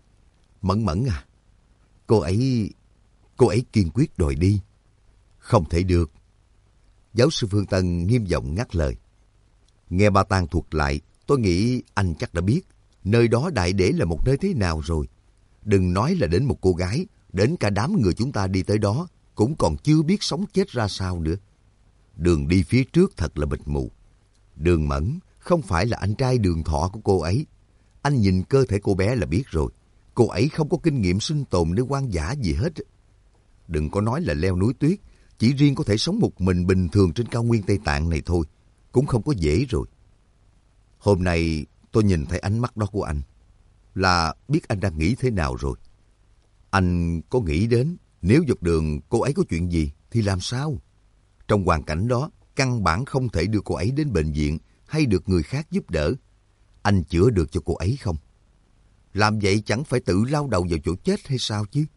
[SPEAKER 1] Mẫn Mẫn à, cô ấy, cô ấy kiên quyết đòi đi. Không thể được. Giáo sư Phương Tân nghiêm giọng ngắt lời. Nghe Ba Tang thuật lại, tôi nghĩ anh chắc đã biết nơi đó đại để là một nơi thế nào rồi. Đừng nói là đến một cô gái, đến cả đám người chúng ta đi tới đó cũng còn chưa biết sống chết ra sao nữa. Đường đi phía trước thật là mịt mù. Đường Mẫn không phải là anh trai Đường Thọ của cô ấy. Anh nhìn cơ thể cô bé là biết rồi. Cô ấy không có kinh nghiệm sinh tồn nơi hoang dã gì hết. Đừng có nói là leo núi tuyết, chỉ riêng có thể sống một mình bình thường trên cao nguyên Tây Tạng này thôi, cũng không có dễ rồi. Hôm nay tôi nhìn thấy ánh mắt đó của anh, là biết anh đang nghĩ thế nào rồi. Anh có nghĩ đến Nếu dọc đường cô ấy có chuyện gì thì làm sao? Trong hoàn cảnh đó, căn bản không thể đưa cô ấy đến bệnh viện hay được người khác giúp đỡ. Anh chữa được cho cô ấy không? Làm vậy chẳng phải tự lao đầu vào chỗ chết hay sao chứ?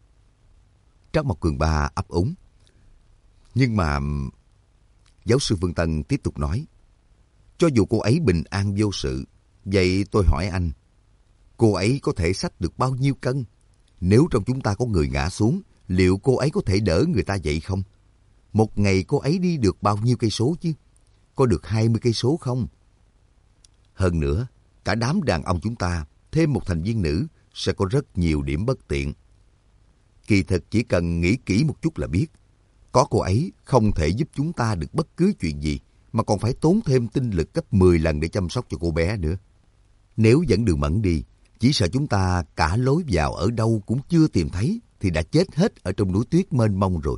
[SPEAKER 1] Trác Mộc Cường Ba ấp úng. Nhưng mà... Giáo sư Phương Tân tiếp tục nói. Cho dù cô ấy bình an vô sự, vậy tôi hỏi anh, cô ấy có thể xách được bao nhiêu cân? Nếu trong chúng ta có người ngã xuống, liệu cô ấy có thể đỡ người ta dậy không? Một ngày cô ấy đi được bao nhiêu cây số chứ? Có được hai mươi cây số không? Hơn nữa, cả đám đàn ông chúng ta, thêm một thành viên nữ, sẽ có rất nhiều điểm bất tiện. Kỳ thực chỉ cần nghĩ kỹ một chút là biết, có cô ấy không thể giúp chúng ta được bất cứ chuyện gì, mà còn phải tốn thêm tinh lực gấp mười lần để chăm sóc cho cô bé nữa. Nếu dẫn Đường Mẫn đi, chỉ sợ chúng ta cả lối vào ở đâu cũng chưa tìm thấy thì đã chết hết ở trong núi tuyết mênh mông rồi.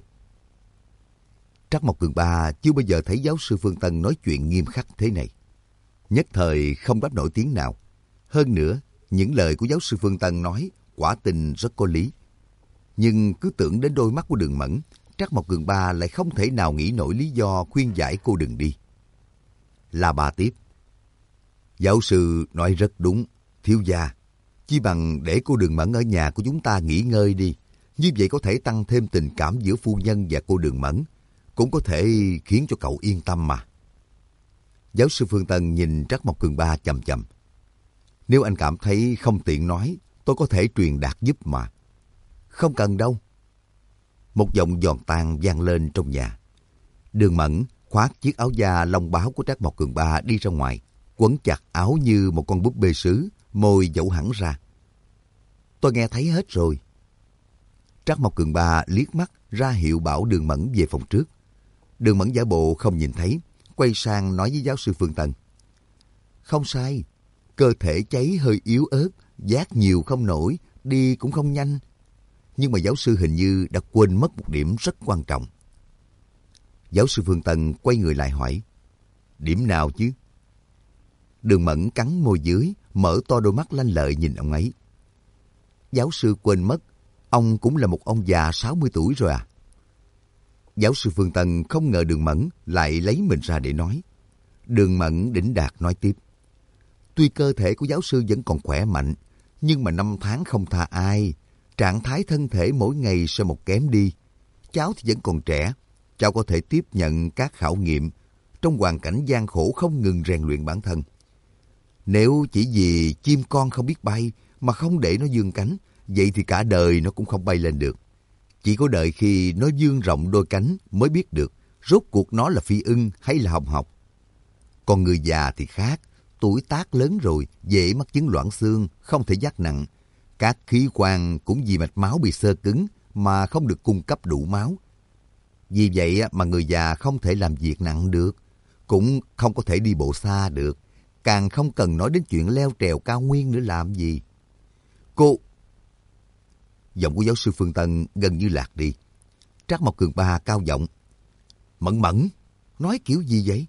[SPEAKER 1] Trác Mộc Cường Ba chưa bao giờ thấy giáo sư Phương Tân nói chuyện nghiêm khắc thế này. Nhất thời không đáp nổi tiếng nào. Hơn nữa, những lời của giáo sư Phương Tân nói quả tình rất có lý. Nhưng cứ tưởng đến đôi mắt của Đường Mẫn, Trác Mộc Cường Ba lại không thể nào nghĩ nổi lý do khuyên giải cô đừng đi. La Ba tiếp. Giáo sư nói rất đúng, thiếu gia. Chi bằng để cô Đường Mẫn ở nhà của chúng ta nghỉ ngơi đi. Như vậy có thể tăng thêm tình cảm giữa phu nhân và cô Đường Mẫn. Cũng có thể khiến cho cậu yên tâm mà. Giáo sư Phương Tân nhìn Trác Mộc Cường Ba chằm chằm. Nếu anh cảm thấy không tiện nói, tôi có thể truyền đạt giúp mà. Không cần đâu. Một giọng giòn tan vang lên trong nhà. Đường Mẫn khoác chiếc áo da lông báo của Trác Mộc Cường Ba đi ra ngoài, quấn chặt áo như một con búp bê sứ, môi dẫu hẳn ra. Tôi nghe thấy hết rồi. Trác Mộc Cường Ba liếc mắt ra hiệu bảo Đường Mẫn về phòng trước. Đường Mẫn giả bộ không nhìn thấy, quay sang nói với giáo sư Phương Tân. Không sai, cơ thể cháy hơi yếu ớt, giác nhiều không nổi, đi cũng không nhanh. Nhưng mà giáo sư hình như đã quên mất một điểm rất quan trọng. Giáo sư Phương Tân quay người lại hỏi. Điểm nào chứ? Đường Mẫn cắn môi dưới, mở to đôi mắt lanh lợi nhìn ông ấy. Giáo sư quên mất, ông cũng là một ông già sáu mươi tuổi rồi à? Giáo sư Phương Tân không ngờ Đường Mẫn lại lấy mình ra để nói. Đường Mẫn đỉnh đạt nói tiếp. Tuy cơ thể của giáo sư vẫn còn khỏe mạnh, nhưng mà năm tháng không tha ai. Trạng thái thân thể mỗi ngày sẽ một kém đi. Cháu thì vẫn còn trẻ, cháu có thể tiếp nhận các khảo nghiệm, trong hoàn cảnh gian khổ không ngừng rèn luyện bản thân. Nếu chỉ vì chim con không biết bay mà không để nó vươn cánh, vậy thì cả đời nó cũng không bay lên được. Chỉ có đợi khi nó vươn rộng đôi cánh mới biết được rốt cuộc nó là phi ưng hay là hồng học. Còn người già thì khác, tuổi tác lớn rồi, dễ mắc chứng loãng xương, không thể vác nặng. Các khí quan cũng vì mạch máu bị xơ cứng mà không được cung cấp đủ máu. Vì vậy mà người già không thể làm việc nặng được, cũng không có thể đi bộ xa được, càng không cần nói đến chuyện leo trèo cao nguyên nữa làm gì. Cô... Giọng của giáo sư Phương Tân gần như lạc đi. Trác Mộc Cường Ba cao giọng. Mẫn Mẫn, nói kiểu gì vậy?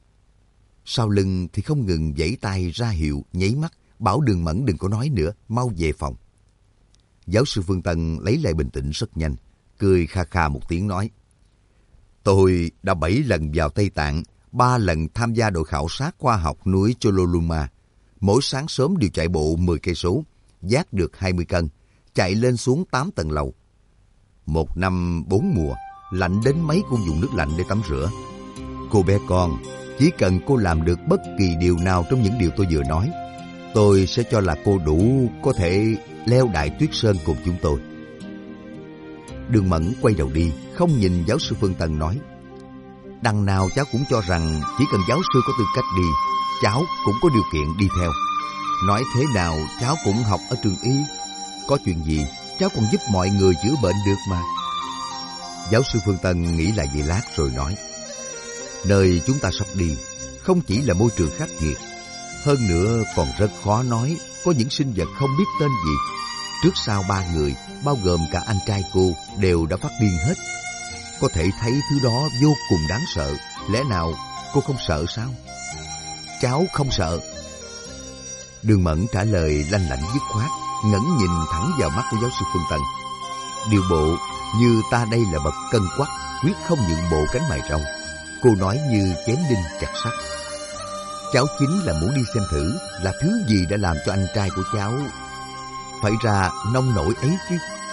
[SPEAKER 1] Sau lưng thì không ngừng vẫy tay ra hiệu, nháy mắt, bảo Đường Mẫn đừng có nói nữa, mau về phòng. Giáo sư Phương Tân lấy lại bình tĩnh rất nhanh, cười kha kha một tiếng nói. Tôi đã bảy lần vào Tây Tạng, ba lần tham gia đội khảo sát khoa học núi Chololuma. Mỗi sáng sớm đều chạy bộ mười cây số, vác được hai mươi cân, chạy lên xuống tám tầng lầu. Một năm bốn mùa, lạnh đến mấy cũng dùng nước lạnh để tắm rửa. Cô bé con, chỉ cần cô làm được bất kỳ điều nào trong những điều tôi vừa nói, tôi sẽ cho là cô đủ có thể leo Đại Tuyết Sơn cùng chúng tôi. Đường Mẫn quay đầu đi, không nhìn giáo sư Phương Tân nói. Đằng nào cháu cũng cho rằng chỉ cần giáo sư có tư cách đi, cháu cũng có điều kiện đi theo. Nói thế nào cháu cũng học ở trường y. Có chuyện gì cháu còn giúp mọi người chữa bệnh được mà. Giáo sư Phương Tân nghĩ lại giây lát rồi nói. Nơi chúng ta sắp đi không chỉ là môi trường khắc nghiệt, hơn nữa còn rất khó nói, có những sinh vật không biết tên gì. Trước sau ba người, bao gồm cả anh trai cô, đều đã phát điên hết. Có thể thấy thứ đó vô cùng đáng sợ. Lẽ nào cô không sợ sao? Cháu không sợ. Đường Mẫn trả lời lanh lảnh dứt khoát, ngẩng nhìn thẳng vào mắt của giáo sư Phương Tân. Điều bộ như ta đây là bậc cân quắc, quyết không nhượng bộ cánh mày râu. Cô nói như chém đinh chặt sắt. Cháu chính là muốn đi xem thử là thứ gì đã làm cho anh trai của cháu phải ra nông nổi ấy chứ.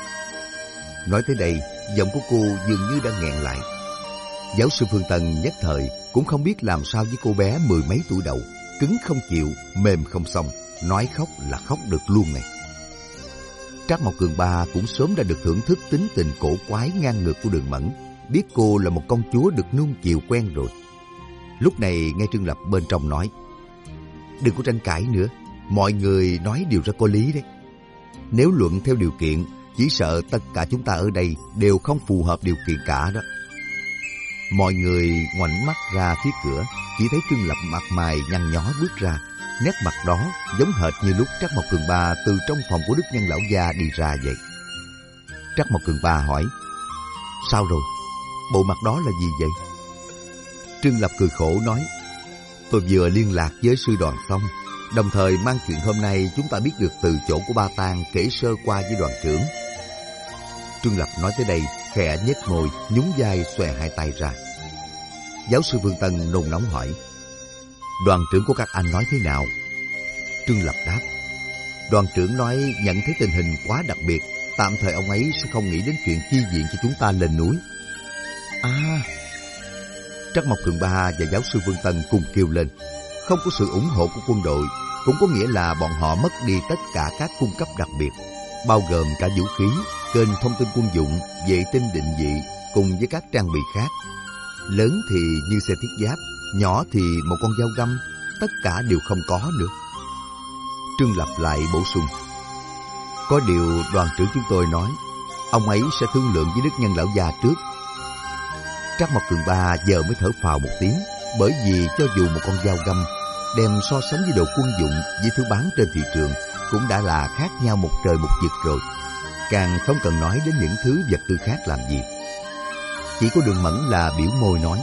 [SPEAKER 1] Nói tới đây, giọng của cô dường như đang nghẹn lại. Giáo sư Phương Tân nhất thời cũng không biết làm sao với cô bé mười mấy tuổi đầu, cứng không chịu, mềm không xong, nói khóc là khóc được luôn này. Trác Mộc Cường Ba cũng sớm đã được thưởng thức tính tình cổ quái ngang ngược của Đường Mẫn, biết cô là một công chúa được nuông chiều quen rồi. Lúc này nghe Trương Lập bên trong nói: đừng có tranh cãi nữa, mọi người nói đều rất có lý đấy. Nếu luận theo điều kiện, chỉ sợ tất cả chúng ta ở đây đều không phù hợp điều kiện cả đó. Mọi người ngoảnh mắt ra phía cửa, chỉ thấy Trương Lập mặt mày nhăn nhó bước ra. Nét mặt đó giống hệt như lúc Trác Mộc Cường Ba từ trong phòng của Đức Nhân lão gia đi ra vậy. Trác Mộc Cường Ba hỏi: sao rồi? Bộ mặt đó là gì vậy? Trương Lập cười khổ nói: tôi vừa liên lạc với sư đoàn xong, đồng thời mang chuyện hôm nay chúng ta biết được từ chỗ của Ba Tang kể sơ qua với đoàn trưởng. Trương Lập nói tới đây, khẽ nhếch môi, nhún vai xòe hai tay ra. Giáo sư Vương Tân nôn nóng hỏi: đoàn trưởng của các anh nói thế nào? Trương Lập đáp: đoàn trưởng nói nhận thấy tình hình quá đặc biệt, tạm thời ông ấy sẽ không nghĩ đến chuyện chi viện cho chúng ta lên núi. À! Trác Mộc Cường Ba và giáo sư Vương Tân cùng kêu lên. Không có sự ủng hộ của quân đội cũng có nghĩa là bọn họ mất đi tất cả các cung cấp đặc biệt, bao gồm cả vũ khí, kênh thông tin quân dụng, vệ tinh định vị cùng với các trang bị khác. Lớn thì như xe thiết giáp, nhỏ thì một con dao găm, tất cả đều không có nữa. Trương Lập lại bổ sung: có điều đoàn trưởng chúng tôi nói ông ấy sẽ thương lượng với Đức Nhân lão già trước. Trác Mộc Cường Ba giờ mới thở phào một tiếng, bởi vì cho dù một con dao găm đem so sánh với đồ quân dụng với thứ bán trên thị trường cũng đã là khác nhau một trời một vực rồi, càng không cần nói đến những thứ vật tư khác làm gì. Chỉ có Đường Mẫn là biểu môi nói: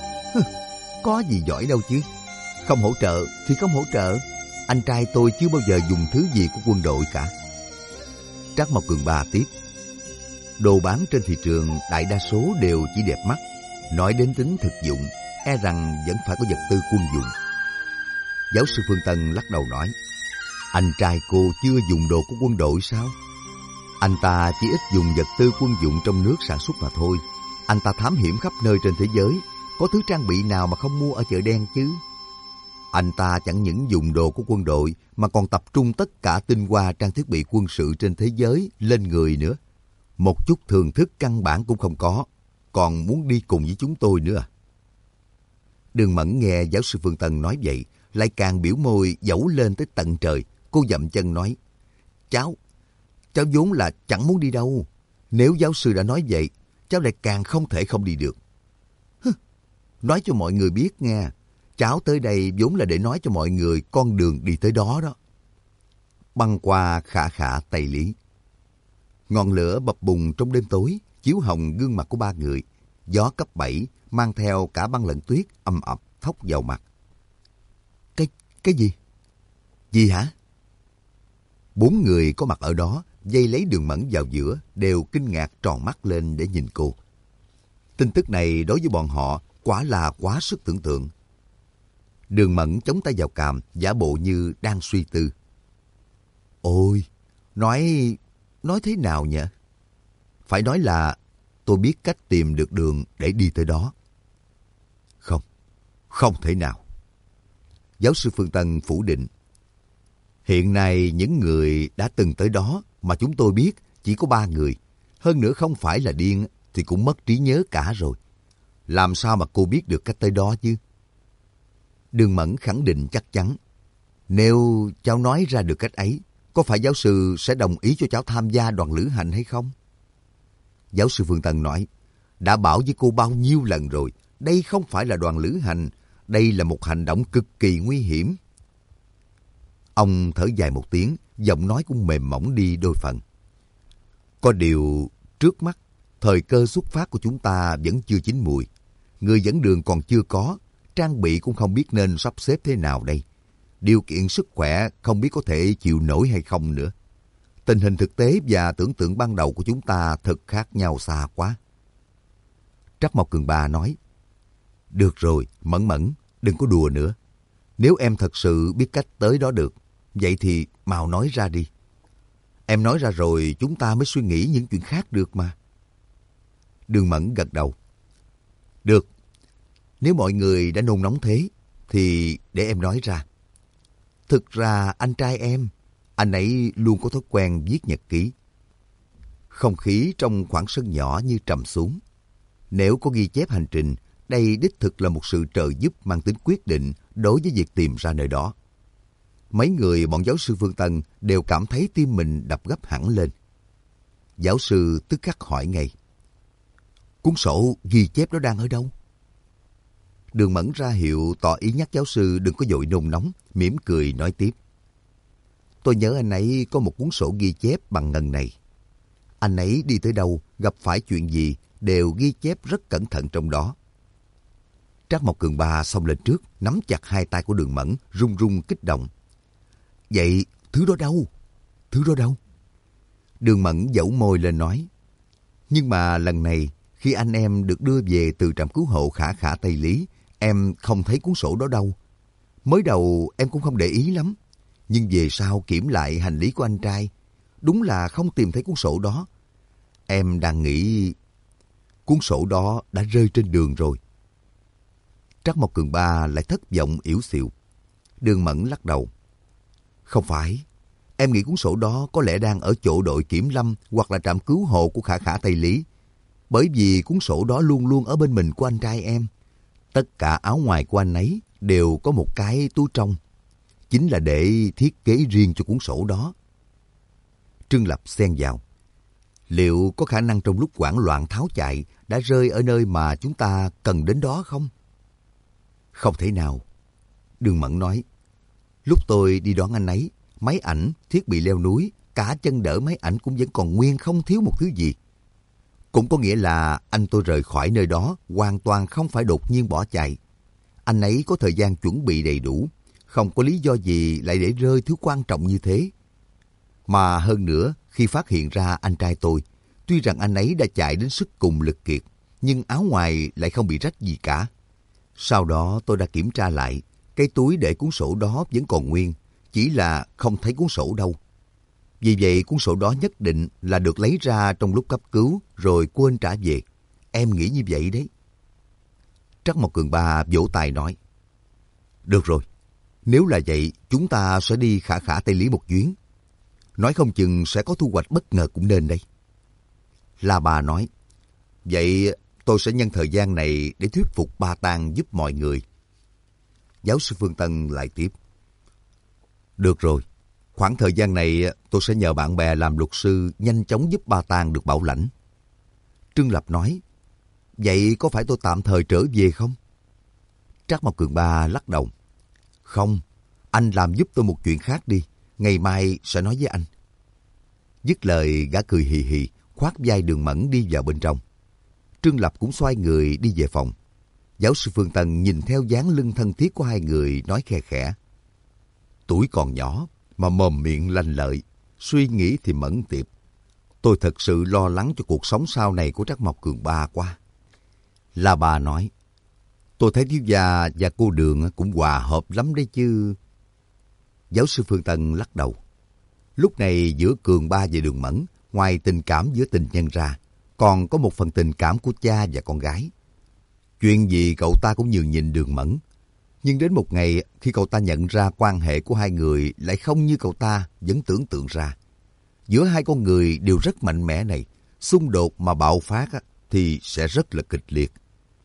[SPEAKER 1] có gì giỏi đâu chứ, không hỗ trợ thì không hỗ trợ, anh trai tôi chưa bao giờ dùng thứ gì của quân đội cả. Trác Mộc Cường Ba tiếp: đồ bán trên thị trường đại đa số đều chỉ đẹp mắt, nói đến tính thực dụng, e rằng vẫn phải có vật tư quân dụng. Giáo sư Phương Tân lắc đầu nói: anh trai cô chưa dùng đồ của quân đội sao? Anh ta chỉ ít dùng vật tư quân dụng trong nước sản xuất mà thôi. Anh ta thám hiểm khắp nơi trên thế giới, có thứ trang bị nào mà không mua ở chợ đen chứ? Anh ta chẳng những dùng đồ của quân đội mà còn tập trung tất cả tinh hoa trang thiết bị quân sự trên thế giới lên người nữa. Một chút thường thức căn bản cũng không có, còn muốn đi cùng với chúng tôi nữa à? Đường Mẫn nghe giáo sư Phương Tân nói vậy, lại càng biểu môi dẫu lên tới tận trời. Cô dậm chân nói: Cháu, cháu vốn là chẳng muốn đi đâu. Nếu giáo sư đã nói vậy, cháu lại càng không thể không đi được. Hứ, nói cho mọi người biết nghe, cháu tới đây vốn là để nói cho mọi người con đường đi tới đó đó. Băng qua khả khả Tây Lý. Ngọn lửa bập bùng trong đêm tối, chiếu hồng gương mặt của ba người. Gió cấp bảy mang theo cả băng lẫn tuyết âm ập thốc vào mặt. Cái, cái gì? Gì hả? Bốn người có mặt ở đó, dây lấy Đường Mẫn vào giữa, đều kinh ngạc tròn mắt lên để nhìn cô. Tin tức này đối với bọn họ quả là quá sức tưởng tượng. Đường Mẫn chống tay vào cằm, giả bộ như đang suy tư. Ôi, nói... nói thế nào nhỉ? Phải nói là tôi biết cách tìm được đường để đi tới đó. Không, không thể nào. Giáo sư Phương Tân phủ định. Hiện nay những người đã từng tới đó mà chúng tôi biết chỉ có ba người. Hơn nữa không phải là điên thì cũng mất trí nhớ cả rồi. Làm sao mà cô biết được cách tới đó chứ? Đường Mẫn khẳng định chắc chắn. Nếu cháu nói ra được cách ấy, có phải giáo sư sẽ đồng ý cho cháu tham gia đoàn lữ hành hay không? Giáo sư Phương Tân nói, đã bảo với cô bao nhiêu lần rồi, đây không phải là đoàn lữ hành, đây là một hành động cực kỳ nguy hiểm. Ông thở dài một tiếng, giọng nói cũng mềm mỏng đi đôi phần. Có điều, trước mắt, thời cơ xuất phát của chúng ta vẫn chưa chín mùi. Người dẫn đường còn chưa có, trang bị cũng không biết nên sắp xếp thế nào đây. Điều kiện sức khỏe không biết có thể chịu nổi hay không nữa. Tình hình thực tế và tưởng tượng ban đầu của chúng ta thật khác nhau xa quá. Trắc Mộc Cường Ba nói, được rồi, Mẫn Mẫn, đừng có đùa nữa. Nếu em thật sự biết cách tới đó được, vậy thì mau nói ra đi. Em nói ra rồi chúng ta mới suy nghĩ những chuyện khác được mà. Đường Mẫn gật đầu. Được, nếu mọi người đã nôn nóng thế, thì để em nói ra. Thực ra anh trai em, anh ấy luôn có thói quen viết nhật ký. Không khí trong khoảng sân nhỏ như trầm xuống. Nếu có ghi chép hành trình, đây đích thực là một sự trợ giúp mang tính quyết định đối với việc tìm ra nơi đó. Mấy người bọn giáo sư Phương Tân đều cảm thấy tim mình đập gấp hẳn lên. Giáo sư tức khắc hỏi ngay, cuốn sổ ghi chép đó đang ở đâu? Đường Mẫn ra hiệu tỏ ý nhắc giáo sư đừng có vội nôn nóng, mỉm cười nói tiếp. Tôi nhớ anh ấy có một cuốn sổ ghi chép bằng ngần này. Anh ấy đi tới đâu, gặp phải chuyện gì, đều ghi chép rất cẩn thận trong đó. Trác Mộc Cường Ba xông lên trước, nắm chặt hai tay của Đường Mẫn, run run kích động. Vậy thứ đó đâu? Thứ đó đâu? Đường Mẫn dẫu môi lên nói. Nhưng mà lần này, khi anh em được đưa về từ trạm cứu hộ Khả Khả Tây Lý, em không thấy cuốn sổ đó đâu. Mới đầu em cũng không để ý lắm. Nhưng về sau kiểm lại hành lý của anh trai, đúng là không tìm thấy cuốn sổ đó. Em đang nghĩ cuốn sổ đó đã rơi trên đường rồi. Trác Mộc Cường Ba lại thất vọng ỉu xìu. Đường Mẫn lắc đầu. Không phải, em nghĩ cuốn sổ đó có lẽ đang ở chỗ đội kiểm lâm hoặc là trạm cứu hộ của Khả Khả Tây Lý. Bởi vì cuốn sổ đó luôn luôn ở bên mình của anh trai em. Tất cả áo ngoài của anh ấy đều có một cái túi trong. Chính là để thiết kế riêng cho cuốn sổ đó. Trương Lập xen vào. Liệu có khả năng trong lúc hoảng loạn tháo chạy đã rơi ở nơi mà chúng ta cần đến đó không? Không thể nào. Đường Mẫn nói. Lúc tôi đi đón anh ấy, máy ảnh, thiết bị leo núi, cả chân đỡ máy ảnh cũng vẫn còn nguyên, không thiếu một thứ gì. Cũng có nghĩa là anh tôi rời khỏi nơi đó hoàn toàn không phải đột nhiên bỏ chạy. Anh ấy có thời gian chuẩn bị đầy đủ, không có lý do gì lại để rơi thứ quan trọng như thế. Mà hơn nữa, khi phát hiện ra anh trai tôi, tuy rằng anh ấy đã chạy đến sức cùng lực kiệt, nhưng áo ngoài lại không bị rách gì cả. Sau đó tôi đã kiểm tra lại, cái túi để cuốn sổ đó vẫn còn nguyên, chỉ là không thấy cuốn sổ đâu. Vì vậy cuốn sổ đó nhất định là được lấy ra trong lúc cấp cứu rồi quên trả về. Em nghĩ như vậy đấy. Trắc Mộc Cường Ba vỗ tay nói. Được rồi, nếu là vậy chúng ta sẽ đi Khả Khả Tây Lý một chuyến. Nói không chừng sẽ có thu hoạch bất ngờ cũng nên đây. La Bà nói. Vậy tôi sẽ nhân thời gian này để thuyết phục Ba Tang giúp mọi người. Giáo sư Phương Tân lại tiếp. Được rồi, khoảng thời gian này tôi sẽ nhờ bạn bè làm luật sư nhanh chóng giúp Ba Tang được bảo lãnh. Trương Lập nói. Vậy có phải tôi tạm thời trở về không? Trác Mộc Cường Ba lắc đầu. Không, anh làm giúp tôi một chuyện khác đi. Ngày mai sẽ nói với anh. Dứt lời gã cười hì hì, khoác vai Đường Mẫn đi vào bên trong. Trương Lập cũng xoay người đi về phòng. Giáo sư Phương Tân nhìn theo dáng lưng thân thiết của hai người nói khe khẽ. Tuổi còn nhỏ mà mồm miệng lanh lợi, suy nghĩ thì mẫn tiệp. Tôi thật sự lo lắng cho cuộc sống sau này của Trác Mộc Cường Ba quá. La Bà nói. Tôi thấy thiếu gia và cô Đường cũng hòa hợp lắm đấy chứ. Giáo sư Phương Tân lắc đầu. Lúc này giữa Cường Ba và Đường Mẫn, ngoài tình cảm giữa tình nhân ra, còn có một phần tình cảm của cha và con gái. Chuyện gì cậu ta cũng nhường nhịn Đường Mẫn. Nhưng đến một ngày khi cậu ta nhận ra quan hệ của hai người lại không như cậu ta vẫn tưởng tượng ra. Giữa hai con người đều rất mạnh mẽ này, xung đột mà bạo phát thì sẽ rất là kịch liệt.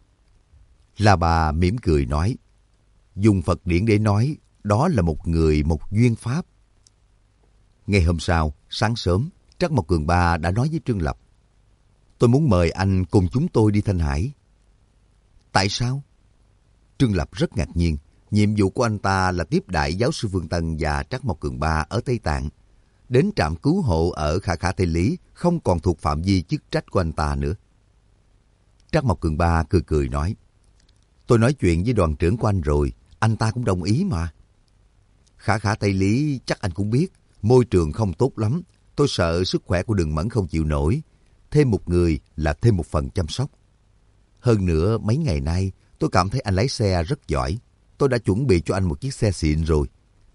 [SPEAKER 1] La Bà mỉm cười nói. Dùng Phật điển để nói, đó là một người một duyên pháp. Ngày hôm sau, sáng sớm, Trác Mộc Cường Ba đã nói với Trương Lập. Tôi muốn mời anh cùng chúng tôi đi Thanh Hải. Tại sao? Trương Lập rất ngạc nhiên. Nhiệm vụ của anh ta là tiếp đãi giáo sư Phương Tân và Trác Mộc Cường Ba ở Tây Tạng. Đến trạm cứu hộ ở Khả Khả Tây Lý không còn thuộc phạm vi chức trách của anh ta nữa. Trác Mộc Cường Ba cười cười nói. Tôi nói chuyện với đoàn trưởng của anh rồi, anh ta cũng đồng ý mà. Khả Khả Tây Lý chắc anh cũng biết, môi trường không tốt lắm, Tôi sợ sức khỏe của Đường Mẫn không chịu nổi. Thêm một người là thêm một phần chăm sóc. Hơn nữa, mấy ngày nay, tôi cảm thấy anh lái xe rất giỏi. Tôi đã chuẩn bị cho anh một chiếc xe xịn rồi.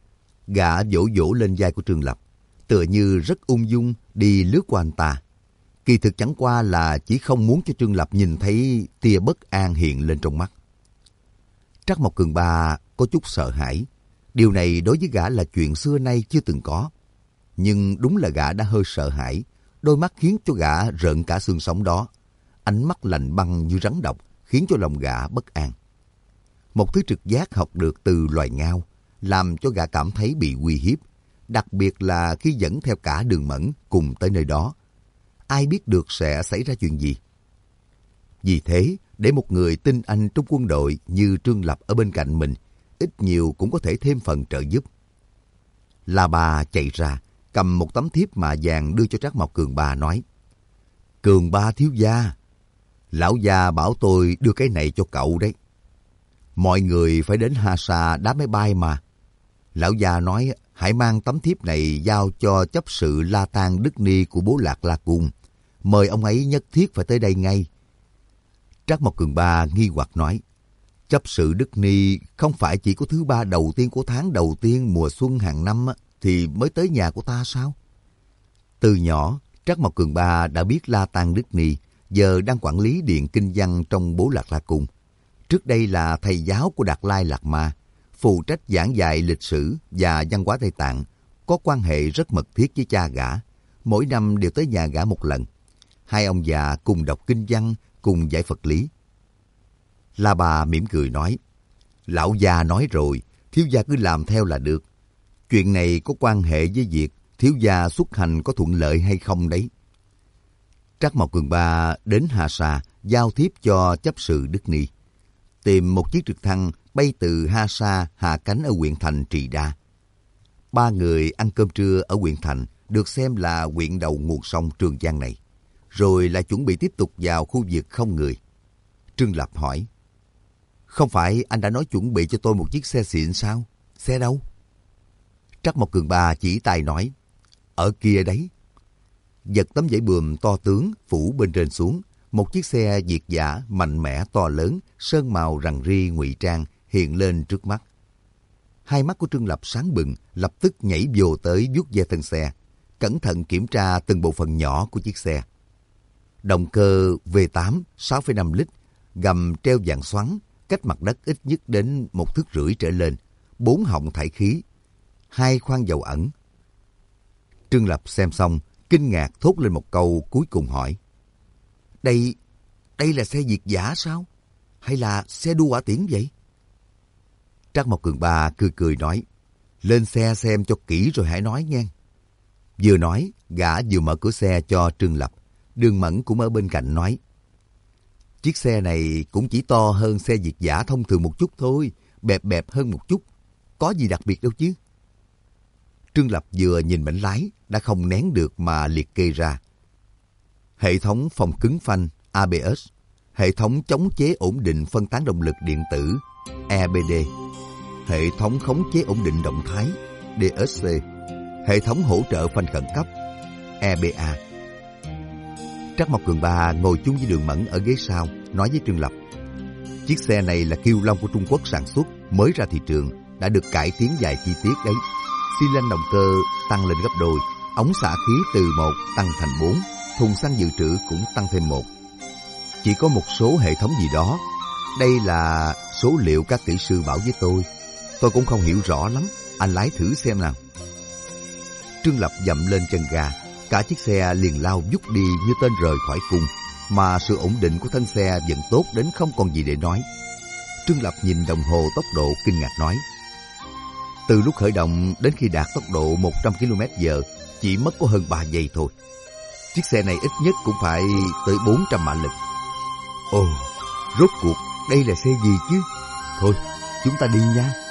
[SPEAKER 1] Gã vỗ vỗ lên vai của Trương Lập, tựa như rất ung dung đi lướt qua anh ta. Kỳ thực chẳng qua là chỉ không muốn cho Trương Lập nhìn thấy tia bất an hiện lên trong mắt. Trắc Mộc Cường Ba có chút sợ hãi. Điều này đối với gã là chuyện xưa nay chưa từng có. Nhưng đúng là gã đã hơi sợ hãi. Đôi mắt khiến cho gã rợn cả xương sống đó. Ánh mắt lạnh băng như rắn độc khiến cho lòng gã bất an. Một thứ trực giác học được từ loài ngao làm cho gã cảm thấy bị uy hiếp. Đặc biệt là khi dẫn theo cả Đường Mẫn cùng tới nơi đó. Ai biết được sẽ xảy ra chuyện gì. Vì thế, để một người tin anh trong quân đội như Trương Lập ở bên cạnh mình, ít nhiều cũng có thể thêm phần trợ giúp. La Ba chạy ra, cầm một tấm thiếp mạ vàng đưa cho Trắc Mộc Cường Ba nói: Cường Ba thiếu gia, lão gia bảo tôi đưa cái này cho cậu đấy. Mọi người phải đến Ha Sa đá máy bay mà. Lão gia nói hãy mang tấm thiếp này giao cho chấp sự La Tang Đức Ni của bố Lạc La Cung. Mời ông ấy nhất thiết phải tới đây ngay. Trắc Mộc Cường Ba nghi hoặc nói: chấp sự Đức Ni không phải chỉ có thứ ba đầu tiên của tháng đầu tiên mùa xuân hàng năm thì mới tới nhà của ta sao? Từ nhỏ, Trắc Mộc Cường Ba đã biết La Tang Đức Ni giờ đang quản lý điện kinh văn trong bố Lạc La Cung. Trước đây là thầy giáo của Đạt Lai Lạt Ma, phụ trách giảng dạy lịch sử và văn hóa Tây Tạng, có quan hệ rất mật thiết với cha gã. Mỗi năm đều tới nhà gã một lần. Hai ông già cùng đọc kinh văn, cùng giải Phật lý. La Bà mỉm cười nói: lão già nói rồi, thiếu gia cứ làm theo là được. Chuyện này có quan hệ với việc thiếu gia xuất hành có thuận lợi hay không đấy. Trắc Mộc Cường Ba đến Ha Sa giao thiếp cho chấp sự Đức Ni, tìm một chiếc trực thăng bay từ Ha Sa hạ cánh ở huyện thành Trì Đa. Ba người ăn cơm trưa ở huyện thành, được xem là huyện đầu nguồn sông Trường Giang này, rồi lại chuẩn bị tiếp tục vào khu vực không người. Trương Lập hỏi: không phải anh đã nói chuẩn bị cho tôi một chiếc xe xịn sao? Xe đâu? Trắc Mộc Cường Ba chỉ tay nói: ở kia đấy. Giật tấm vải bườm to tướng phủ bên trên xuống, một chiếc xe việt dã mạnh mẽ to lớn, sơn màu rằn ri ngụy trang hiện lên trước mắt. Hai mắt của Trương Lập sáng bừng, lập tức nhảy vô tới vuốt ve thân xe, cẩn thận kiểm tra từng bộ phận nhỏ của chiếc xe. Động cơ V tám sáu phẩy năm lít, gầm treo vàng xoắn, cách mặt đất ít nhất đến một thước rưỡi trở lên, bốn họng thải khí, hai khoang dầu ẩn. Trương Lập xem xong, kinh ngạc thốt lên một câu cuối cùng hỏi: Đây, đây là xe việt dã sao? Hay là xe đua hỏa tiễn vậy? Trắc Mộc Cường Ba cười cười nói: lên xe xem cho kỹ rồi hãy nói nghe. Vừa nói, gã vừa mở cửa xe cho Trương Lập. Đường Mẫn cũng ở bên cạnh nói: chiếc xe này cũng chỉ to hơn xe việt dã thông thường một chút thôi, bẹp bẹp hơn một chút, có gì đặc biệt đâu chứ. Trương Lập vừa nhìn bánh lái đã không nén được mà liệt kê ra: hệ thống phòng cứng phanh A B S, hệ thống chống chế ổn định phân tán động lực điện tử E B D, hệ thống khống chế ổn định động thái D S C, hệ thống hỗ trợ phanh khẩn cấp E B A. Trắc Mộc Cường Ba ngồi chung với Đường Mẫn ở ghế sau, nói với Trương Lập: chiếc xe này là Kiêu Long của Trung Quốc sản xuất, mới ra thị trường, đã được cải tiến vài chi tiết đấy. Xi lanh động cơ tăng lên gấp đôi, ống xả khí từ một tăng thành bốn, thùng xăng dự trữ cũng tăng thêm một. Chỉ có một số hệ thống gì đó. Đây là số liệu các kỹ sư bảo với tôi. Tôi cũng không hiểu rõ lắm, anh lái thử xem nào. Trương Lập dậm lên chân ga, cả chiếc xe liền lao vút đi như tên rời khỏi cung, mà sự ổn định của thân xe vẫn tốt đến không còn gì để nói. Trương Lập nhìn đồng hồ tốc độ kinh ngạc nói: từ lúc khởi động đến khi đạt tốc độ một trăm ki lô mét giờ chỉ mất có hơn ba giây thôi. Chiếc xe này ít nhất cũng phải tới bốn trăm mã lực. Ồ, rốt cuộc đây là xe gì chứ? Thôi, chúng ta đi nha.